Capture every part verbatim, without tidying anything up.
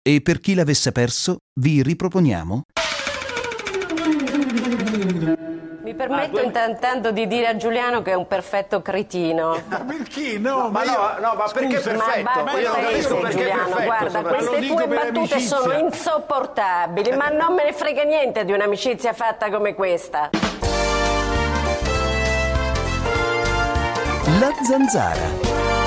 E per chi l'avesse perso, vi riproponiamo... Mi permetto ah, intanto di dire a Giuliano che è un perfetto cretino. Ma perché? No, ma, ma io... no, no, ma perché Scusa, perfetto? Ma, ma io non capisco perché Giuliano, perfetto, guarda, queste tue battute sono insopportabili, ma non me ne frega niente di un'amicizia fatta come questa. La Zanzara.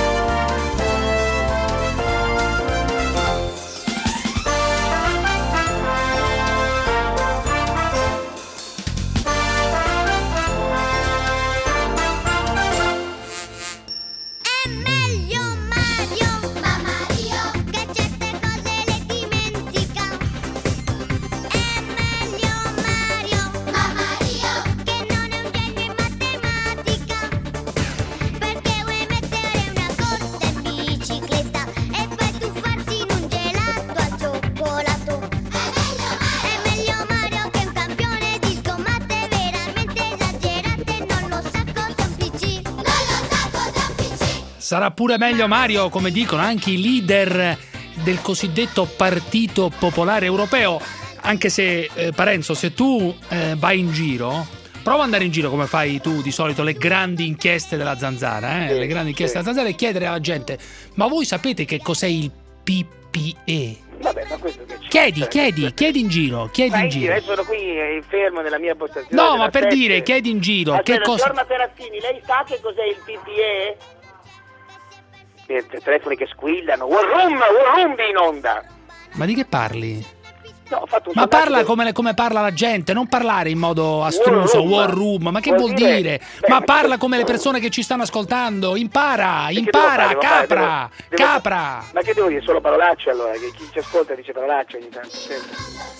Sarà pure meglio Mario, come dicono anche i leader del cosiddetto Partito Popolare Europeo. Anche se, eh, Parenzo, se tu eh, vai in giro, prova ad andare in giro come fai tu di solito, le grandi inchieste della Zanzara, eh? sì, le grandi inchieste sì. della Zanzara, e chiedere alla gente: ma voi sapete che cos'è il P P E? Vabbè, ma questo che c'è? Chiedi, cioè, chiedi, questo... chiedi in giro, chiedi in giro. Sono qui eh, fermo nella mia postazione. No, ma per sette. dire, chiedi in giro. Ma che cosa... Signor Materazzini, lei sa che cos'è il P P E? Telefoni che squillano, War Room, War Room in onda. Ma di che parli? No, ho fatto un ma parla del... come, come parla la gente, non parlare in modo astruso, war room, war room. Ma che vuol, vuol dire? dire? Beh, ma parla come le persone che ci stanno ascoltando. Impara, perché impara, devo fare, capra, devo, devo, capra. Ma che devo dire? Solo parolacce allora? Che chi ci ascolta dice parolacce ogni tanto. Sempre.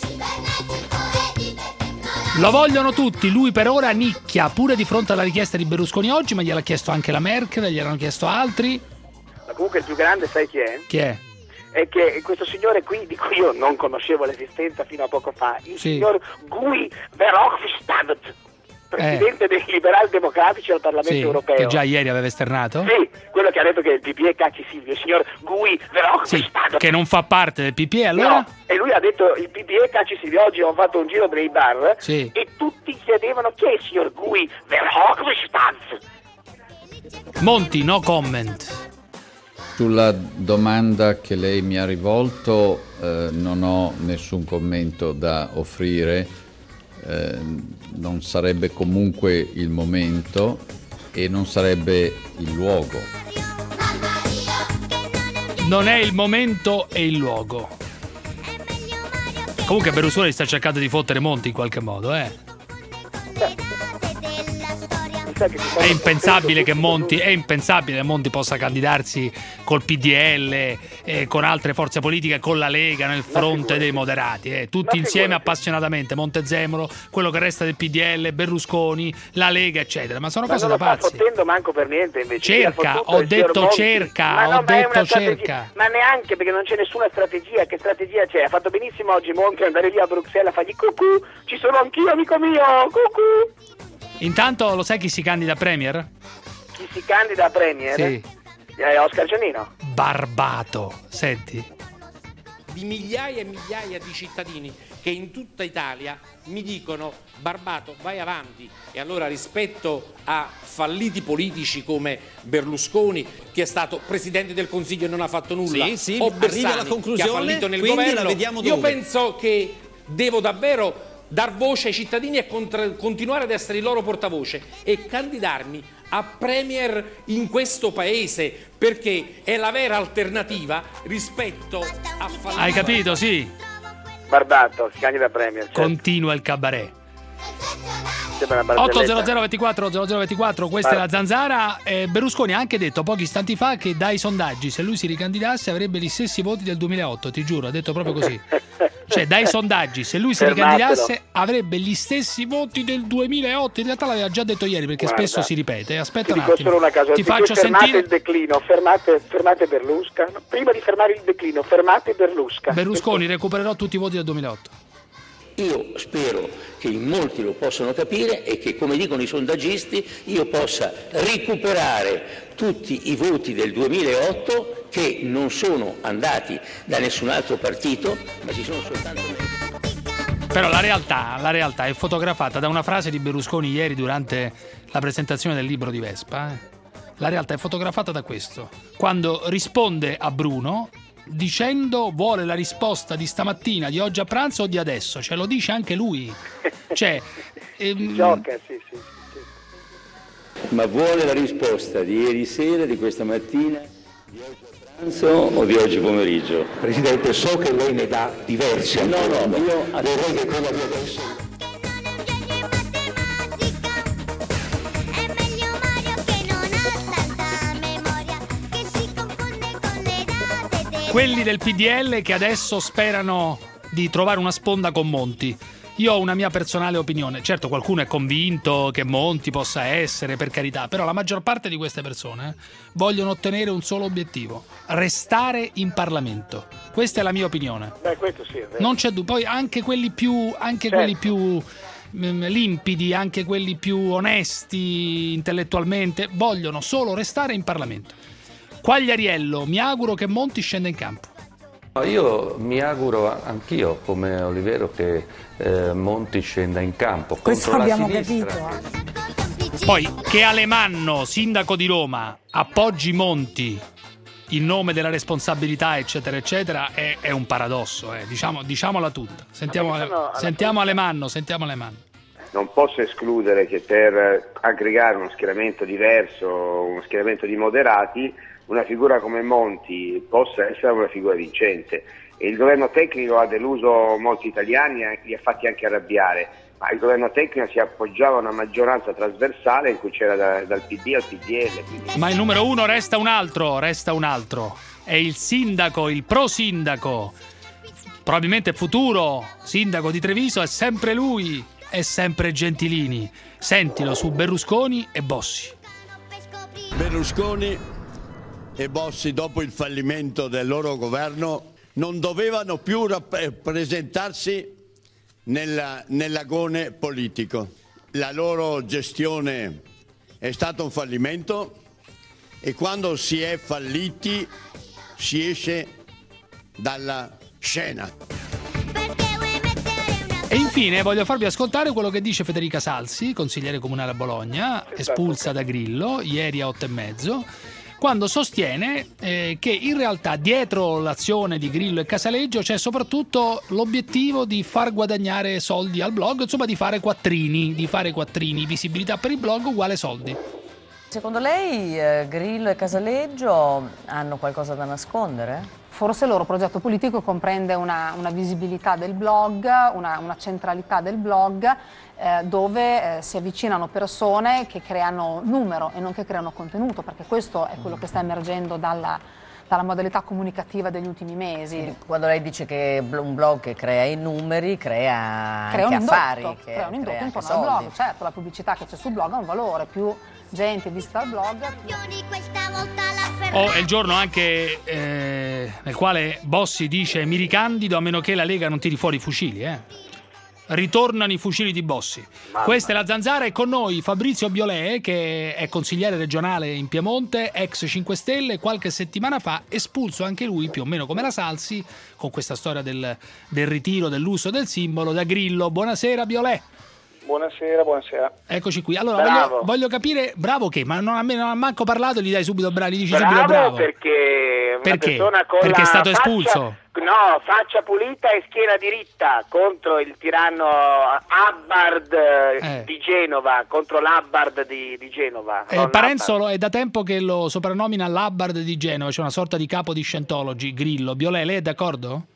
Lo vogliono tutti, lui per ora nicchia pure di fronte alla richiesta di Berlusconi oggi, ma gliel'ha chiesto anche la Merkel, gliel'hanno chiesto altri. Ma comunque il più grande sai chi è? Chi è? È che questo signore qui, di cui io non conoscevo l'esistenza fino a poco fa, il sì. signor Guy Verhofstadt, presidente eh. dei liberal democratici al Parlamento sì, europeo. Che già ieri aveva esternato? Sì, quello che ha detto che il P P E cacci Silvio, il signor Guy Verhofstadt. Sì, che non fa parte del P P E, allora? No, e lui ha detto il P P E cacci Silvio. Oggi ho fatto un giro nei bar sì. e tutti chiedevano chi è il signor Guy Verhofstadt. Monti, no comment. Sulla domanda che lei mi ha rivolto eh, non ho nessun commento da offrire, eh, non sarebbe comunque il momento e non sarebbe il luogo. Non è il momento e il luogo. Comunque Berlusconi sta cercando di fottere Monti in qualche modo, eh. È impensabile che Monti è impensabile che Monti possa candidarsi col P D L, eh, con altre forze politiche, con la Lega nel fronte dei moderati, eh. tutti insieme appassionatamente, Montezemolo, quello che resta del P D L, Berlusconi, la Lega, eccetera. Ma sono ma cose da pazzi. Non sto fottendo manco per niente invece. Cerca, ho detto cerca, ma no, ho ma detto cerca. Ma neanche, perché non c'è nessuna strategia. Che strategia c'è? Ha fatto benissimo oggi Monti andare lì a Bruxelles a fargli cucù, ci sono anch'io amico mio, cucù. Intanto lo sai chi si candida a Premier? Chi si candida a Premier? Sì. Eh, Oscar Giannino. Barbato, senti. Di migliaia e migliaia di cittadini che in tutta Italia mi dicono: Barbato, vai avanti. E allora, rispetto a falliti politici come Berlusconi, che è stato Presidente del Consiglio e non ha fatto nulla, sì, sì, o Bersani, alla conclusione, che ha fallito nel quindi governo, la vediamo io dove? penso che devo davvero dar voce ai cittadini e contra- continuare ad essere il loro portavoce e candidarmi a Premier in questo paese, perché è la vera alternativa rispetto a fallire. Hai capito, sì? Barbato, si candida a Premier. Certo. Continua il cabaret. otto zero zero ventiquattro zero zero ventiquattro, questa Bar- è la Zanzara. eh, Berlusconi ha anche detto pochi istanti fa che dai sondaggi, se lui si ricandidasse, avrebbe gli stessi voti del duemilaotto, ti giuro, ha detto proprio così. Cioè, dai sondaggi, se lui si Fermatelo. ricandidasse, avrebbe gli stessi voti del duemilaotto. In realtà l'aveva già detto ieri, perché Guarda, spesso si ripete. Aspetta ti un dico attimo, solo una cosa, ti faccio fermate sentire il declino, fermate, fermate Berlusca. Prima di fermare il declino, fermate Berlusca. Berlusconi, recupererò tutti i voti del duemilaotto. Io spero che in molti lo possano capire e che, come dicono i sondaggisti, io possa recuperare tutti i voti del duemilaotto che non sono andati da nessun altro partito, ma ci sono soltanto... Però la realtà, la realtà è fotografata da una frase di Berlusconi ieri durante la presentazione del libro di Vespa. Eh. La realtà è fotografata da questo. Quando risponde a Bruno dicendo vuole la risposta di stamattina, di oggi a pranzo o di adesso. Cioè lo dice anche lui. Cioè, ehm... gioca, sì, sì, sì. Ma vuole la risposta di ieri sera, di questa mattina, di oggi a pranzo o di oggi pomeriggio? Presidente, so che lei ne dà diverse. No, no, no, io vorrei che quella di adesso... Quelli del P D L che adesso sperano di trovare una sponda con Monti. Io ho una mia personale opinione. Certo, qualcuno è convinto che Monti possa essere, per carità, però la maggior parte di queste persone vogliono ottenere un solo obiettivo: restare in Parlamento. Questa è la mia opinione. Beh, questo sì, è vero. Non c'è dubbio. Poi anche quelli più, anche certo. quelli più mh, limpidi, anche quelli più onesti intellettualmente, vogliono solo restare in Parlamento. Quagliariello, mi auguro che Monti scenda in campo. Io mi auguro anch'io, come Olivero, che eh, Monti scenda in campo. Questo contro abbiamo la sinistra. capito. Poi che Alemanno, sindaco di Roma, appoggi Monti in nome della responsabilità, eccetera, eccetera, è, è un paradosso. Eh. Diciamo, diciamola tutta. Sentiamo, sono, sentiamo Alemanno, sentiamo Alemanno. Non posso escludere che per aggregare uno schieramento diverso, uno schieramento di moderati, una figura come Monti possa essere una figura vincente. E il governo tecnico ha deluso molti italiani e li ha fatti anche arrabbiare, ma il governo tecnico si appoggiava a una maggioranza trasversale in cui c'era da, dal P D al P D L. Quindi... Ma il numero uno resta un altro, resta un altro. È il sindaco, il pro sindaco, probabilmente futuro sindaco di Treviso, è sempre lui, è sempre Gentilini. Sentilo su Berlusconi e Bossi. Berlusconi e Bossi, dopo il fallimento del loro governo, non dovevano più rappresentarsi nella, nell'agone politico. La loro gestione è stata un fallimento e quando si è falliti si esce dalla scena. E infine voglio farvi ascoltare quello che dice Federica Salsi, consigliere comunale a Bologna, espulsa da Grillo ieri a otto e mezzo, quando sostiene eh, che in realtà dietro l'azione di Grillo e Casaleggio c'è soprattutto l'obiettivo di far guadagnare soldi al blog, insomma di fare quattrini, di fare quattrini, visibilità per il blog uguale soldi. Secondo lei eh, Grillo e Casaleggio hanno qualcosa da nascondere? Forse il loro progetto politico comprende una, una visibilità del blog, una, una centralità del blog, eh, dove eh, si avvicinano persone che creano numero e non che creano contenuto, perché questo è quello che sta emergendo dalla, dalla modalità comunicativa degli ultimi mesi. Quindi, quando lei dice che un blog che crea i numeri, crea, crea anche un indotto, affari. Che crea un indotto crea intorno anche al blog. soldi. Certo, la pubblicità che c'è sul blog ha un valore, più gente visita il blog. Oh, è il giorno anche eh, nel quale Bossi dice mi ricandido a meno che la Lega non tiri fuori i fucili, eh. Ritornano i fucili di Bossi. Mamma. Questa è la Zanzara e con noi Fabrizio Biolè, che è consigliere regionale in Piemonte, ex cinque Stelle, qualche settimana fa espulso anche lui, più o meno come la Salsi, con questa storia del, del ritiro dell'uso del simbolo da Grillo. Buonasera Biolè. Buonasera, buonasera. Eccoci qui. Allora voglio, voglio capire, bravo che? Ma non ha, non ha manco parlato, gli dai subito bravo, gli dici bravo subito bravo. Perché una perché? persona con perché la è stato faccia, espulso? No, faccia pulita e schiena diritta contro il tiranno Hubbard eh. di Genova, contro l'Hubbard di, di Genova. Eh, Parenzo è da tempo che lo soprannomina l'Hubbard di Genova, c'è una sorta di capo di Scientology, Grillo. Biolè, lei è d'accordo?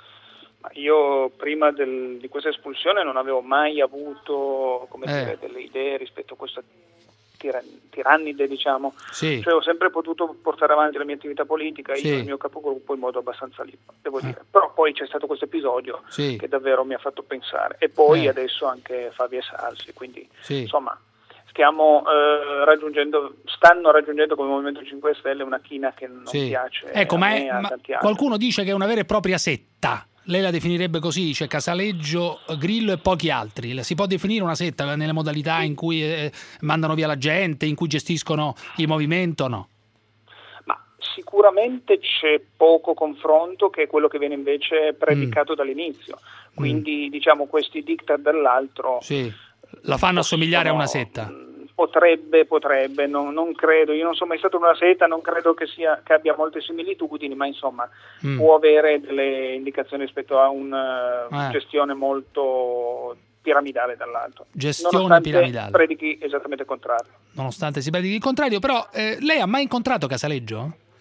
Io prima del, di questa espulsione non avevo mai avuto come eh. dire, delle idee rispetto a questa tiran- tirannide, diciamo. Sì. Cioè, ho sempre potuto portare avanti la mia attività politica, sì. io e il mio capogruppo in modo abbastanza libero, devo eh. dire. Però poi c'è stato questo episodio sì. che davvero mi ha fatto pensare. E poi eh. adesso anche Fabio Salsi, quindi sì. insomma stiamo eh, raggiungendo, stanno raggiungendo come Movimento cinque Stelle una china che non sì. piace ecco, a ma, me, è, a ma tanti altri. Qualcuno dice che è una vera e propria setta. Lei la definirebbe così, cioè Casaleggio, Grillo e pochi altri. Si può definire una setta nelle modalità in cui eh, mandano via la gente, in cui gestiscono il movimento, no? Ma sicuramente c'è poco confronto, che è quello che viene invece predicato mm. dall'inizio. Quindi mm. diciamo questi diktat dall'altro... Sì, la fanno assomigliare a una setta. Potrebbe, potrebbe, non, non credo, io non sono mai stato in una setta, non credo che, sia, che abbia molte similitudini, ma insomma mm. può avere delle indicazioni rispetto a una uh, eh. gestione molto piramidale dall'alto. Gestione piramidale. Predichi esattamente il contrario. Nonostante si predichi il contrario, però eh, lei ha mai incontrato Casaleggio?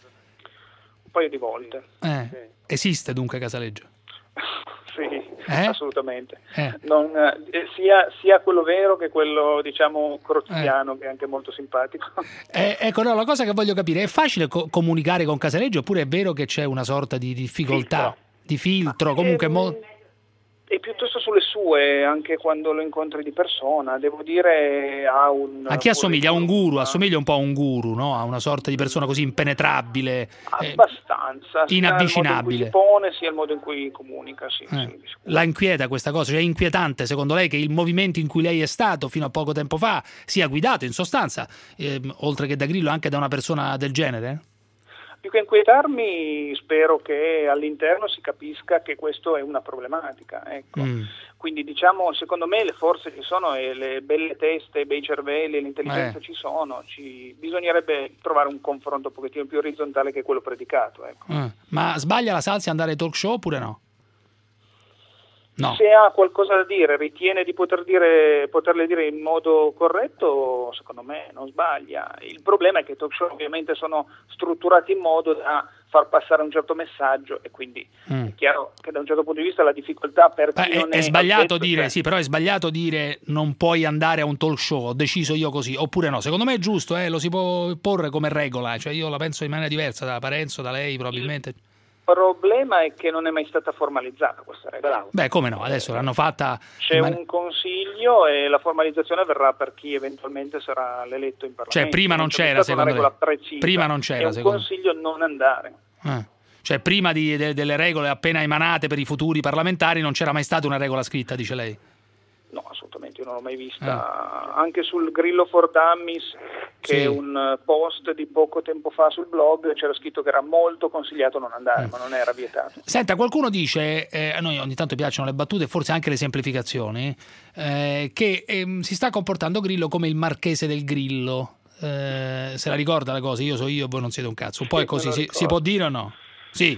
Un paio di volte. Eh. Sì. Esiste dunque Casaleggio? Sì, eh? assolutamente. Eh. Non, eh, sia, sia quello vero che quello, diciamo, croziano, eh. che è anche molto simpatico. Eh, ecco, no, la cosa che voglio capire, è facile co- comunicare con Casaleggio oppure è vero che c'è una sorta di difficoltà, filtro. di filtro, comunque... Ehm... Mo- E piuttosto sulle sue, anche quando lo incontri di persona, devo dire ha un... A chi assomiglia? A un guru, assomiglia un po' a un guru, no? A una sorta di persona così impenetrabile, abbastanza, eh, inavvicinabile. Sia il modo in cui si pone, sia il modo in cui comunica, sì, eh. sì, La inquieta questa cosa? Cioè è inquietante secondo lei che il movimento in cui lei è stato fino a poco tempo fa sia guidato in sostanza, eh, oltre che da Grillo, anche da una persona del genere? Più che inquietarmi, spero che all'interno si capisca che questo è una problematica, ecco. Mm. Quindi diciamo, secondo me le forze ci sono e le belle teste, i bei cervelli, l'intelligenza eh. ci sono, ci... bisognerebbe trovare un confronto un pochettino più orizzontale che quello predicato, ecco. Mm. Ma sbaglia la Salsi andare ai talk show oppure no? No. Se ha qualcosa da dire, ritiene di poter dire, poterle dire in modo corretto, secondo me non sbaglia. Il problema è che i talk show ovviamente sono strutturati in modo da far passare un certo messaggio e quindi mm. è chiaro che da un certo punto di vista la difficoltà per chi Beh, non è, è, è sbagliato addetto, dire, cioè... sì, però è sbagliato dire non puoi andare a un talk show, ho deciso io così, oppure no. Secondo me è giusto, eh, lo si può porre come regola, cioè io la penso in maniera diversa da Parenzo, da lei probabilmente. Il problema è che non è mai stata formalizzata questa regola. Beh, come no, adesso l'hanno fatta... C'è man- un consiglio e la formalizzazione avverrà per chi eventualmente sarà l'eletto in Parlamento. Cioè prima non, non c'era, secondo lei? Prima non c'era, è un secondo consiglio non andare. Eh. Cioè prima di, de, delle regole appena emanate per i futuri parlamentari non c'era mai stata una regola scritta, dice lei? No, assolutamente, io non l'ho mai vista. Eh. Anche sul Grillo for Dummies, che sì. è un post di poco tempo fa sul blog, c'era scritto che era molto consigliato non andare, mm. ma non era vietato. Senta, qualcuno dice, eh, a noi ogni tanto piacciono le battute e forse anche le semplificazioni, eh, che eh, si sta comportando Grillo come il marchese del Grillo. Eh, se la ricorda la cosa? Io so io, voi non siete un cazzo. Un po' è così, si, si può dire o no? Sì.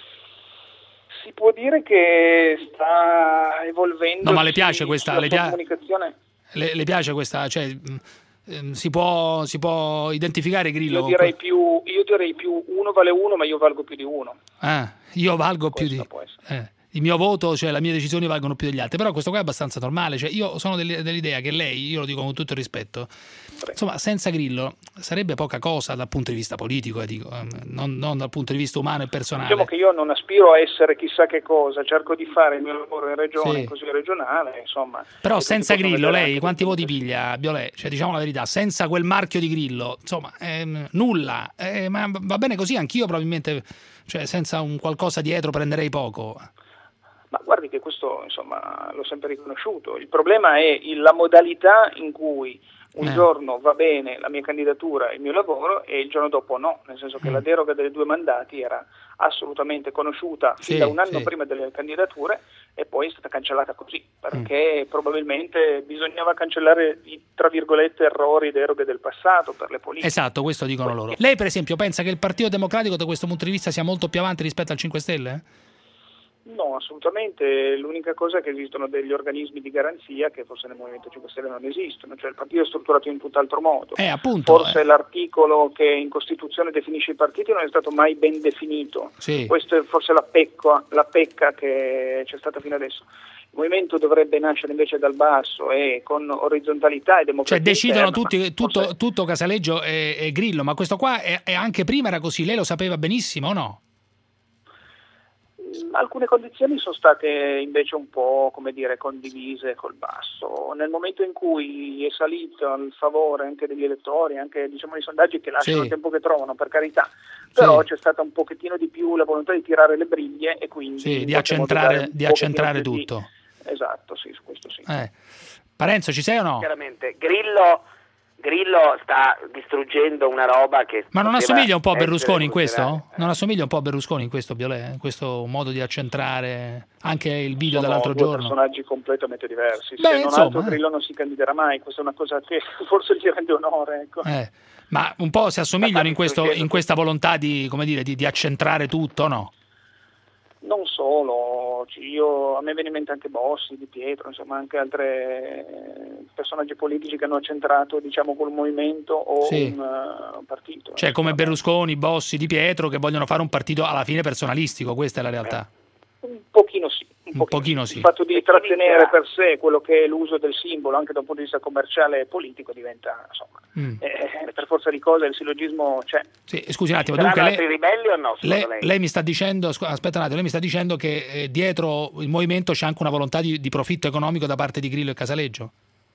Si può dire che sta evolvendo. No, ma le piace questa le pia- comunicazione? Le, le piace questa, cioè ehm, si può si può identificare Grillo? Io direi più io direi più uno vale uno, ma io valgo più di uno. Ah, io valgo più di eh, il mio voto, cioè le mie decisioni valgono più degli altri, però questo qua è abbastanza normale, cioè io sono dell'idea che lei, io lo dico con tutto il rispetto, insomma senza Grillo sarebbe poca cosa dal punto di vista politico, eh, dico, non, non dal punto di vista umano e personale. Diciamo che io non aspiro a essere chissà che cosa, cerco di fare il mio lavoro in regione, sì. in consiglio regionale, insomma. Però senza Grillo lei quanti voti piglia, Biolè? Cioè diciamo la verità, senza quel marchio di Grillo, insomma, ehm, nulla, eh, ma va bene così, anch'io probabilmente, cioè senza un qualcosa dietro prenderei poco. Ma guardi che questo, insomma, l'ho sempre riconosciuto. Il problema è la modalità in cui un eh. giorno va bene la mia candidatura e il mio lavoro e il giorno dopo no, nel senso che mm. la deroga delle due mandati era assolutamente conosciuta sì, fin da un anno sì. prima delle candidature e poi è stata cancellata così, perché mm. probabilmente bisognava cancellare i, tra virgolette, errori, deroghe del passato per le politiche. Esatto, questo dicono poi, loro. Lei per esempio pensa che il Partito Democratico da questo punto di vista sia molto più avanti rispetto al cinque Stelle? No, assolutamente. L'unica cosa è che esistono degli organismi di garanzia che forse nel Movimento cinque Stelle non esistono, cioè il partito è strutturato in tutt'altro modo. Eh, appunto, forse eh. l'articolo che in Costituzione definisce i partiti non è stato mai ben definito. Sì. Questa è forse la pecca, la pecca che c'è stata fino adesso. Il movimento dovrebbe nascere invece dal basso e con orizzontalità e democrazia. Cioè decidono interna, tutti, tutto, forse... tutto Casaleggio e, e Grillo, ma questo qua è, è anche prima era così, lei lo sapeva benissimo o no? Alcune condizioni sono state invece un po', come dire, condivise col basso. Nel momento in cui è salito il favore anche degli elettori, anche diciamo dei sondaggi che lasciano sì. il tempo che trovano, per carità, però sì. c'è stata un pochettino di più la volontà di tirare le briglie e quindi sì, di accentrare, di accentrare tutto. Di... Esatto, sì, su questo sì. Eh. Parenzo, ci sei o no? Chiaramente, Grillo... Grillo sta distruggendo una roba che... Ma non assomiglia un po' a Berlusconi in questo? Non assomiglia un po' a Berlusconi in questo, Biolè? Questo modo di accentrare anche il video Sono dell'altro due giorno? personaggi completamente diversi. Beh, Se non insomma, altro eh. Grillo non si candiderà mai, questa è una cosa che forse gli rende onore. Ecco. Eh. Ma un po' si assomigliano in, questo, in questa volontà di, come dire, di, di accentrare tutto, no? Non solo, io, a me viene in mente anche Bossi, Di Pietro, insomma anche altri personaggi politici che hanno accentrato, diciamo, col movimento o sì. un, uh, un partito. Cioè come Berlusconi, Bossi, Di Pietro, che vogliono fare un partito alla fine personalistico, questa è la realtà. Un pochino sì. Un, un pochino sì. Il fatto di trattenere per sé quello che è l'uso del simbolo anche da un punto di vista commerciale e politico diventa, insomma, mm. eh, per forza di cose il sillogismo c'è. Sì, scusi un attimo, Saranno dunque altri lei, ribelli o no? lei, lei? lei mi sta dicendo, aspetta un attimo, lei mi sta dicendo che eh, dietro il movimento c'è anche una volontà di, di profitto economico da parte di Grillo e Casaleggio?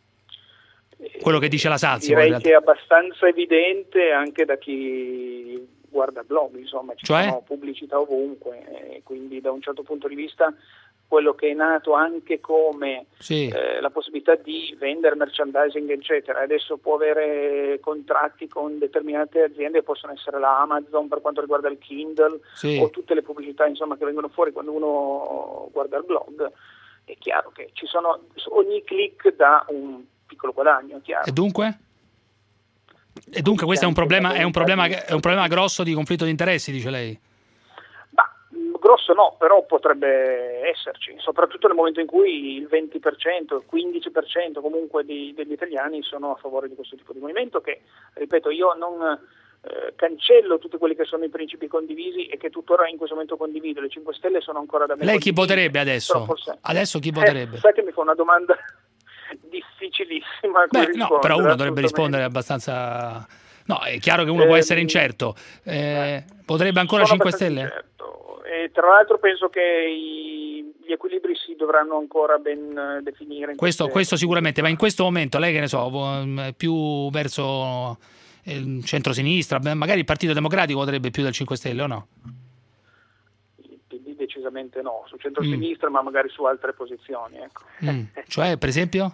Quello che dice la Salsi. Direi che è abbastanza evidente anche da chi guarda blog, insomma, ci cioè? sono pubblicità ovunque, e quindi da un certo punto di vista quello che è nato anche come sì. eh, la possibilità di vendere merchandising eccetera, adesso può avere contratti con determinate aziende, possono essere la Amazon per quanto riguarda il Kindle sì. o tutte le pubblicità insomma che vengono fuori quando uno guarda il blog, è chiaro che ci sono, ogni click dà un piccolo guadagno, chiaro. E dunque? E dunque questo è un problema, è un problema, è un problema grosso di conflitto di interessi, dice lei? Grosso no, però potrebbe esserci, soprattutto nel momento in cui il venti per cento, il quindici per cento comunque di, degli italiani sono a favore di questo tipo di movimento che, ripeto, io non eh, cancello tutti quelli che sono i principi condivisi e che tuttora in questo momento condivido. Le cinque Stelle sono ancora da me. Lei chi voterebbe adesso? Forse... Adesso chi voterebbe? Eh, sai che mi fa una domanda difficilissima. Beh, no, però uno dovrebbe rispondere abbastanza... No, è chiaro che uno eh, può essere incerto. Eh, potrebbe ancora cinque Stelle? Incerto. E tra l'altro penso che i, gli equilibri si dovranno ancora ben definire. In questo, queste... questo sicuramente, ma in questo momento lei che ne so, più verso il centro-sinistra, magari il Partito Democratico voterebbe più del cinque Stelle o no? Il P D decisamente no, sul centro-sinistra mm. ma magari su altre posizioni. Ecco. Mm. Cioè, per esempio?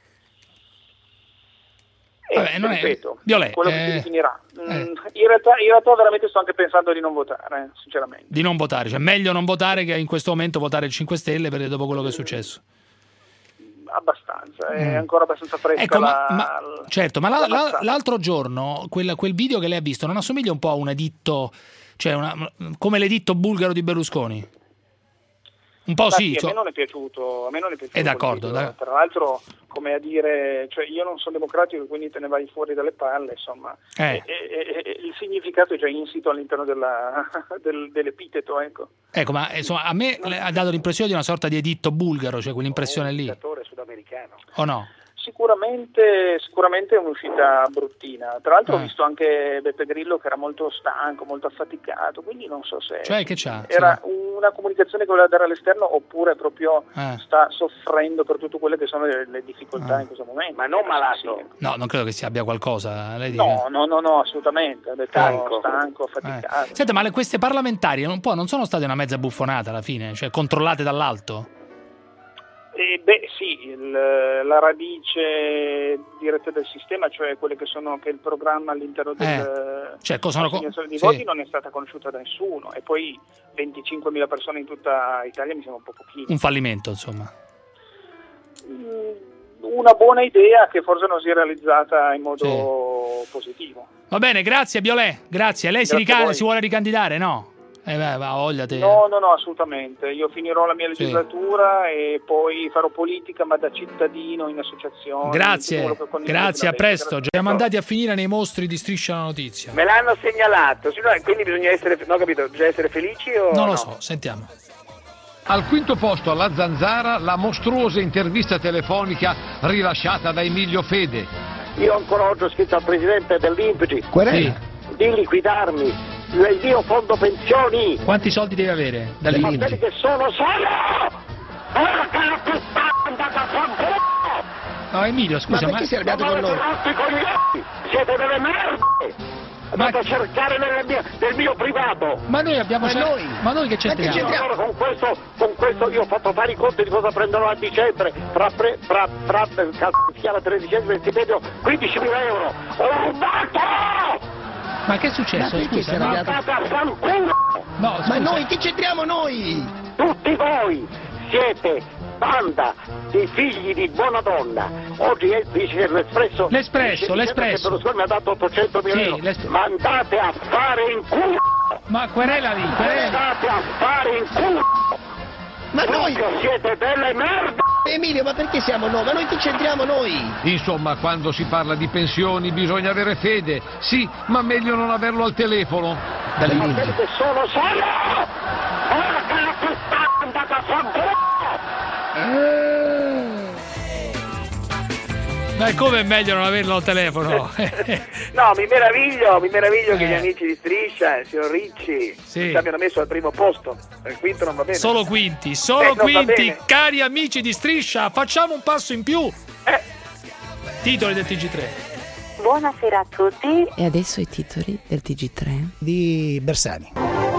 Eh, Vabbè, non ripeto, è... Violè, quello eh... che si definirà. Eh. In, realtà, in realtà veramente sto anche pensando di non votare, eh, sinceramente. Di non votare, cioè meglio non votare che in questo momento votare il cinque Stelle per dopo quello che è successo. Abbastanza, è mm. ancora abbastanza fresca. Ecco, la, ma, ma, certo, ma la, la, l'altro giorno quel, quel video che lei ha visto non assomiglia un po' a un editto, cioè una, come l'editto bulgaro di Berlusconi? Un po' sì, sì cioè... a me non è piaciuto, a me non è piaciuto. È d'accordo, da... tra l'altro, come a dire, cioè io non sono democratico, quindi te ne vai fuori dalle palle, insomma. Eh. E, e, e, il significato è già insito all'interno della, del, dell'epiteto, ecco. Ecco, ma insomma, a me ha dato l'impressione di una sorta di editto bulgaro, cioè quell'impressione un lì. dittatore sudamericano. O no? Sicuramente, sicuramente è un'uscita bruttina. Tra l'altro eh. ho visto anche Beppe Grillo che era molto stanco, molto affaticato, quindi non so se cioè, che c'ha? era sì. una comunicazione che voleva dare all'esterno oppure proprio eh. sta soffrendo per tutte quelle che sono le, le difficoltà eh. in questo momento. Ma non malato? Sì. No, non credo che si abbia qualcosa. Lei dice? No, no, no, no, assolutamente. Ha detto stanco, stanco affaticato. Eh. Senta, ma le, queste parlamentari un po' non sono state una mezza buffonata alla fine, cioè controllate dall'alto? Eh, beh sì, il, la radice diretta del sistema, cioè quelle che sono che il programma all'interno del eh, cioè, cosa sono di sì. voti non è stata conosciuta da nessuno e poi venticinquemila persone in tutta Italia mi sembra un po' pochino. Un fallimento, insomma. Una buona idea che forse non si è realizzata in modo sì. positivo. Va bene, grazie Biolè, grazie. Lei grazie si, rica- si vuole ricandidare, no? Eh beh, va, voglia te. No, no, no, assolutamente. Io finirò la mia legislatura sì. e poi farò politica, ma da cittadino, in associazione. Grazie, grazie, a presto. Grazie. Siamo andati a finire nei mostri di Striscia la Notizia. Me l'hanno segnalato, quindi bisogna essere, no, capito, bisogna essere felici o non no? lo so, sentiamo. Al quinto posto alla Zanzara la mostruosa intervista telefonica rilasciata da Emilio Fede. Io ancora oggi ho scritto al presidente dell'I N P G sì. di liquidarmi il mio fondo pensioni. Quanti soldi devi avere? Ma quelli che sono solo! Porca la puttana, andate a fanculo! No, Emilio, scusa, ma... ma... perché sei arrabbiato con noi? Siete delle merde! Andate a cercare nel mio, nel mio privato! Ma noi abbiamo... Ma cer- noi? Ma noi che c'entriamo? Allora con questo, con questo io ho fatto fare i conti di cosa prenderò a dicembre, fra, pre, fra, fra, cazzo, si chiama tredicesimo stipendio, quindicimila euro! Ho rubato! Ma che è successo? Ma Scusa, no? Andate a fanculo! No, scusa. Ma noi che c'entriamo noi? Tutti voi siete banda di figli di buona donna. Oggi è, dice l'Espresso. L'Espresso, dice, l'Espresso. Che Berlusconi mi ha dato ottocentomila sì, euro. l'Espresso. Ma andate a fare in culo! Ma querela lì, querela. Andate a fare in culo! Ma noi siete delle merde! Emilio, ma perché siamo noi? Ma noi che c'entriamo noi? Insomma, quando si parla di pensioni bisogna avere fede. Sì, ma meglio non averlo al telefono. Ma quelli che sono solo! Porca la puttana, andate a fanculo! Ma come è meglio non averlo al telefono? No, mi meraviglio, mi meraviglio eh. che gli amici di Striscia, il signor Ricci, sì. ci abbiano messo al primo posto. Il quinto non va bene. Solo quinti, solo eh, quinti, cari amici di Striscia, facciamo un passo in più. Eh. Titoli del T G tre. Buonasera a tutti. E adesso i titoli del T G tre di Bersani.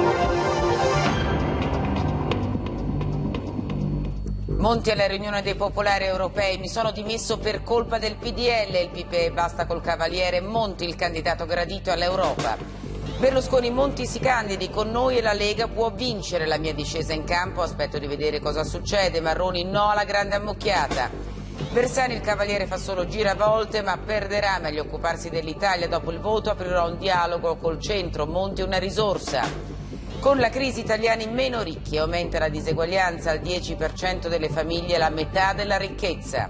Monti alla riunione dei popolari europei, mi sono dimesso per colpa del P D L, il P P E basta col Cavaliere, Monti il candidato gradito all'Europa. Berlusconi, Monti si candidi, con noi e la Lega può vincere la mia discesa in campo, aspetto di vedere cosa succede, Marroni no alla grande ammucchiata. Bersani, il Cavaliere fa solo giravolte ma perderà, meglio occuparsi dell'Italia, dopo il voto aprirò un dialogo col centro, Monti una risorsa. Con la crisi italiani meno ricchi, aumenta la diseguaglianza, al dieci per cento delle famiglie la metà della ricchezza.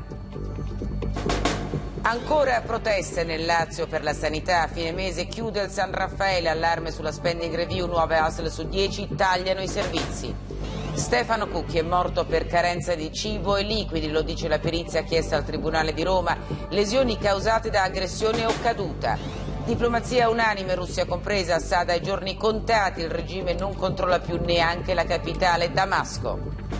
Ancora proteste nel Lazio per la sanità, a fine mese chiude il San Raffaele, allarme sulla spending review, nuove A S L su dieci tagliano i servizi. Stefano Cucchi è morto per carenza di cibo e liquidi, lo dice la perizia chiesta al Tribunale di Roma, lesioni causate da aggressione o caduta. Diplomazia unanime, Russia compresa, Assad ai giorni contati, il regime non controlla più neanche la capitale Damasco.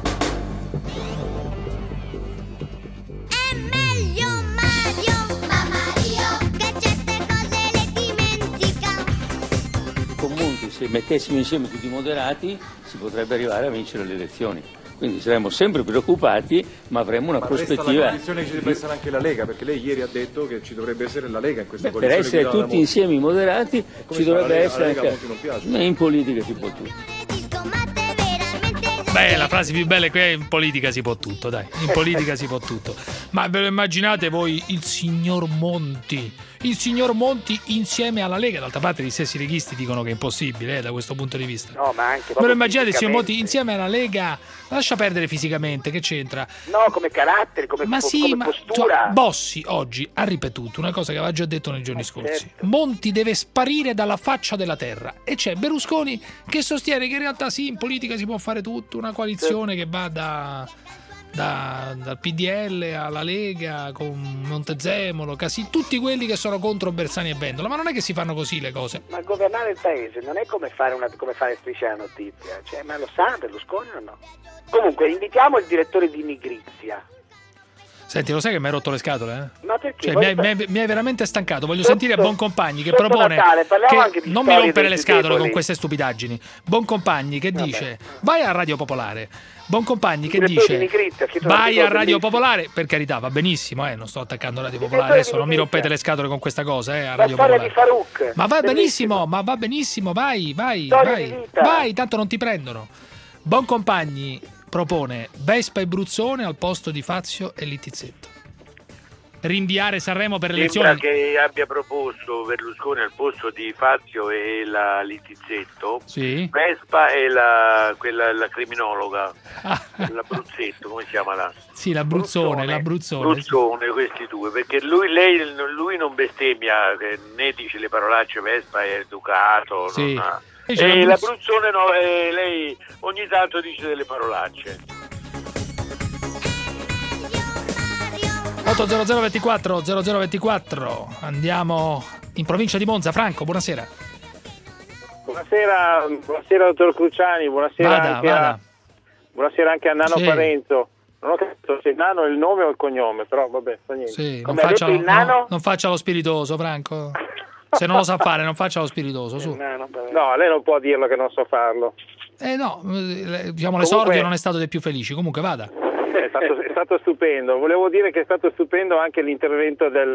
È meglio Mario, ma Mario che certe cose le dimentica. Con Monti, se mettessimo insieme tutti i moderati, si potrebbe arrivare a vincere le elezioni. Quindi saremmo sempre preoccupati, ma avremo una ma prospettiva. Ma resta la condizione che ci deve essere anche la Lega, perché lei ieri ha detto che ci dovrebbe essere la Lega in questa Beh, coalizione. Per essere tutti insieme i moderati ci dovrebbe Lega, essere Lega anche. Ma in politica si può tutto. Beh, la frase più bella è che in politica si può tutto, dai. In politica si può tutto. Ma ve lo immaginate voi il signor Monti? Il signor Monti insieme alla Lega? D'altra parte gli stessi leghisti dicono che è impossibile, eh, da questo punto di vista. No, ma anche. Me lo immaginate il signor Monti insieme alla Lega? Lascia perdere fisicamente, che c'entra? No, come carattere, come, ma po- sì, come ma, postura. Cioè, Bossi oggi ha ripetuto una cosa che aveva già detto nei giorni ma scorsi. Certo. Monti deve sparire dalla faccia della terra. E c'è Berlusconi che sostiene che in realtà sì, in politica si può fare tutto, una coalizione che va da, da, dal P D L alla Lega con Montezemolo, Casini, tutti quelli che sono contro Bersani e Vendola, ma non è che si fanno così le cose. Ma governare il paese non è come fare, una, come fare Striscia la notizia, cioè, ma lo sa Berlusconi o no? Comunque invitiamo il direttore di Nigrizia. Senti, lo sai che mi hai rotto le scatole? Eh? Ma perché? Cioè, mi, hai, mi, hai, mi hai veramente stancato. Voglio sotto, sentire Boncompagni che sotto propone Natale, che anche di non mi rompere le scatole deboli. con queste stupidaggini. Boncompagni che Vabbè. dice vai a Radio Popolare. Boncompagni che direttore dice di Nigrizia, vai a Radio bellissimo. Popolare, per carità, va benissimo, eh, non sto attaccando Radio Popolare adesso, non mi rompete le scatole con questa cosa, eh, a Radio La storia Popolare. di Farouk. Ma va Bellissimo. benissimo, ma va benissimo, vai, vai, Storia vai. di vita. Vai, tanto non ti prendono. Boncompagni propone Vespa e Bruzzone al posto di Fazio e Littizzetto. Rinviare Sanremo per le Sembra elezioni. che abbia proposto Berlusconi al posto di Fazio e la Littizzetto, sì. Vespa e la, quella, la criminologa, Ah. la Bruzzetto, come si chiama là? Sì, la Bruzzone, la Bruzzone. Bruzzone, questi due, perché lui, lei, lui non bestemmia, né dice le parolacce, Vespa è educato, Sì. non ha... E e c'è la la Bruz- Bruzzone no, e lei ogni tanto dice delle parolacce. otto zero zero ventiquattro zero zero ventiquattro. Andiamo in provincia di Monza. Franco, buonasera. buonasera, buonasera dottor Cruciani, buonasera, Vada, anche, vada. A, buonasera anche a Nano Sì. Parenzo. Non ho capito se Nano è il nome o il cognome, però vabbè, fa niente. Sì, non Come ha faccia, detto il no, Nano? non faccia lo spiritoso, Franco. Se non lo sa fare, non faccia lo spiritoso, su. No, lei non può dirlo che non so farlo. Eh no, eh, diciamo Comunque- l'esordio non è stato dei più felici, comunque vada. È stato, è stato stupendo. Volevo dire che è stato stupendo anche l'intervento del,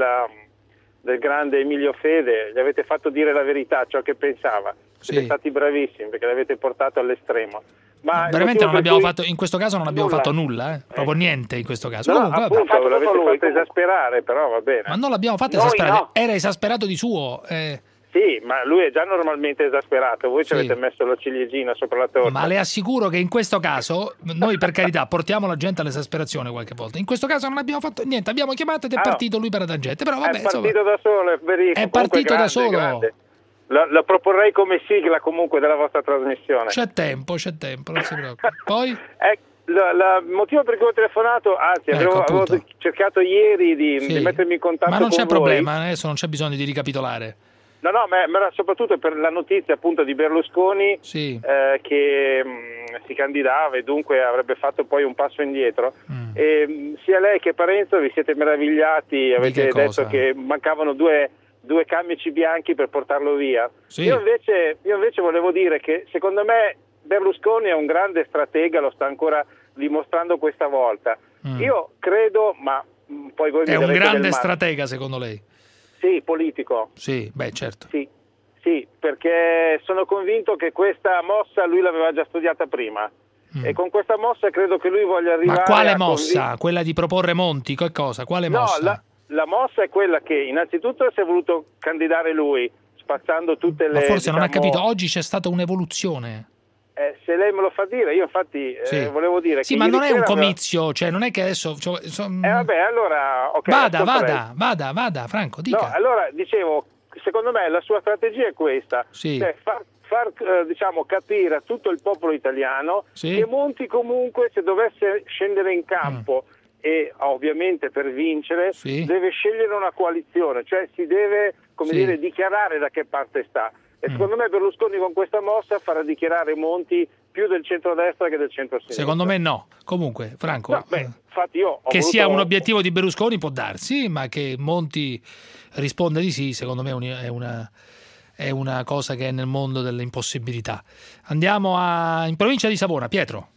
del grande Emilio Fede. Gli avete fatto dire la verità, ciò che pensava. Siete Sì. stati bravissimi perché l'avete portato all'estremo. Ma il Veramente motivo non per abbiamo cui- fatto, in questo caso non abbiamo Nulla. fatto nulla, eh. proprio niente in questo caso. No, Comunque, vabbè. appunto, l'avete fatto esasperare, però va bene. Ma non l'abbiamo fatto Noi esasperare, no. era esasperato di suo. eh. Sì, ma lui è già normalmente esasperato. Voi ci Sì. avete messo la ciliegina sopra la torta. Ma le assicuro che in questo caso, noi per carità portiamo la gente all'esasperazione qualche volta. In questo caso non abbiamo fatto niente, abbiamo chiamato ed è Ah, partito lui per la tangente. Però vabbè, è partito insomma, da solo, è verissimo. è Comunque partito da grande, solo. grande. La, la proporrei come sigla comunque della vostra trasmissione. C'è tempo, c'è tempo, non si preoccupi. Poi? Eh, la- la- il motivo per cui ho telefonato, anzi, Ecco, avevo, avevo appunto. cercato ieri di, Sì. di mettermi in contatto Ma non con c'è voi. problema, adesso non c'è bisogno di ricapitolare. No, no, ma, ma era soprattutto per la notizia appunto di Berlusconi Sì. eh, che mh, si candidava e dunque avrebbe fatto poi un passo indietro. Mm. E, mh, sia lei che Parenzo vi siete meravigliati, avete che cosa? detto che mancavano due, due camici bianchi per portarlo via. Sì. Io, invece, io invece volevo dire che secondo me Berlusconi è un grande stratega, lo sta ancora dimostrando questa volta. Mm. Io credo, ma mh, poi voi mi È un darete grande del male. stratega, secondo lei? Sì, politico. Sì, beh, certo. Sì, sì, perché sono convinto che questa mossa lui l'aveva già studiata prima e con questa mossa credo che lui voglia arrivare Ma quale a mossa? convin- Quella di proporre Monti? Che cosa? Quale No, mossa? la, la mossa è quella che innanzitutto si è voluto candidare lui, spazzando tutte le... Ma forse non ha diciamo, capito, oggi c'è stata un'evoluzione. eh, se lei me lo fa dire, io infatti eh, Sì. volevo dire Sì, che ma ieri non è un sera aveva- comizio, cioè non è che adesso... cioè, insomma- Eh vabbè, allora... ok, vada, ascolta vada, lei. vada, vada, Franco, dica. No, allora dicevo, secondo me la sua strategia è questa, Sì. cioè far, far eh, diciamo, capire a tutto il popolo italiano Sì. che Monti comunque se dovesse scendere in campo e ovviamente per vincere Sì. deve scegliere una coalizione, cioè si deve come Sì. dire, dichiarare da che parte sta. E secondo me Berlusconi con questa mossa farà dichiarare Monti più del centrodestra che del centrosinistra. Secondo me no. Comunque, Franco, No, beh, infatti io ho che voluto- sia un obiettivo di Berlusconi può darsi, ma che Monti risponda di sì, secondo me è un- è una, è una cosa che è nel mondo delle impossibilità. Andiamo a, in provincia di Savona, Pietro.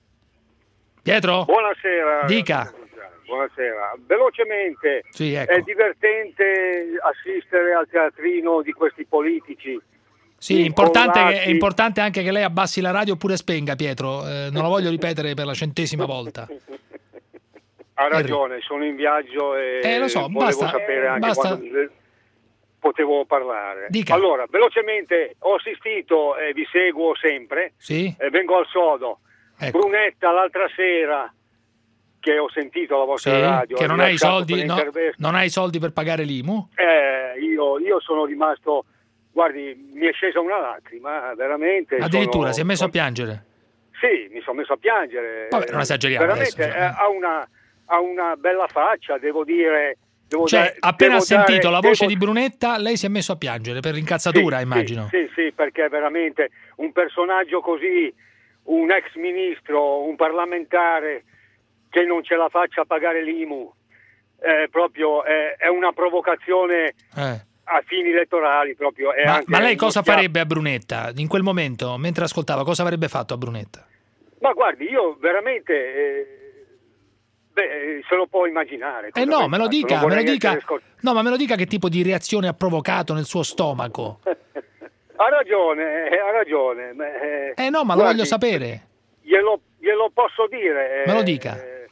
Pietro? Buonasera. Dica. Buonasera. Velocemente, Sì, ecco. è divertente assistere al teatrino di questi politici. Sì, è importante, incollati. è importante anche che lei abbassi la radio oppure spenga, Pietro. Eh, non lo voglio ripetere per la centesima volta. Ha ragione, sono in viaggio e Eh, lo so, volevo basta, sapere anche basta. quando eh, potevo parlare. Dica. Allora, velocemente, ho assistito e vi seguo sempre, Sì? e vengo al sodo. Ecco. Brunetta l'altra sera, che ho sentito la Sì, vostra radio, che ha non hai, rilasciato soldi, no, quell'intervista. non hai soldi per pagare l'I M U? Eh, io, io sono rimasto, guardi, mi è scesa una lacrima, veramente. Addirittura sono- si è messo a piangere? Sì, mi sono messo a piangere. Vabbè, non esageriamo Veramente, adesso, eh, ha, una, ha una bella faccia, devo dire. Devo Cioè, dare- appena ha devo sentito dare- la voce devo- di Brunetta, lei si è messo a piangere per l'incazzatura, Sì, immagino. Sì, sì, sì, perché veramente un personaggio così, un ex ministro, un parlamentare che non ce la faccia a pagare l'I M U, eh, proprio è, è una provocazione Eh. a fini elettorali proprio. È Ma, anche ma lei uno cosa schiaffo. farebbe a Brunetta? In quel momento, mentre ascoltava, cosa avrebbe fatto a Brunetta? Ma guardi, io veramente, eh, beh, se lo può immaginare. Eh cosa no, avrei me lo fatto. dica, Non me lo vorrei dica. essere scor- No, ma me lo dica che tipo di reazione ha provocato nel suo stomaco. Ha ragione, eh, ha ragione. ma, eh, Eh no, ma lo guardi, voglio sapere. Glielo, glielo posso dire. eh, Me lo dica. eh,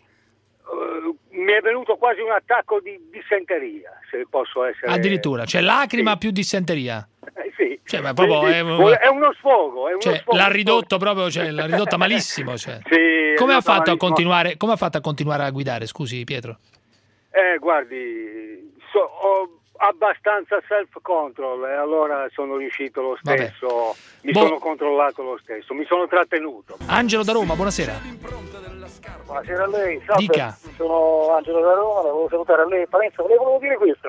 mi è venuto quasi un attacco di dissenteria, se posso essere... Addirittura, c'è lacrima più dissenteria. Eh, sì. Cioè, ma proprio Sì, sì. è, È uno sfogo, è uno cioè, sfogo. l'ha ridotto proprio, cioè, l'ha ridotta malissimo. Cioè. Sì, è Come ha ridotta fatto a malissimo. continuare? Come ha fatto a continuare a guidare? Scusi, Pietro. Eh, guardi, so- ho abbastanza self-control e allora sono riuscito lo Vabbè. stesso, mi Boh. sono controllato lo stesso, mi sono trattenuto. Angelo da Roma, buonasera. Buonasera a lei, salve. Dica. Sono Angelo da Roma, la volevo salutare a lei, Parenzo, le volevo dire questo,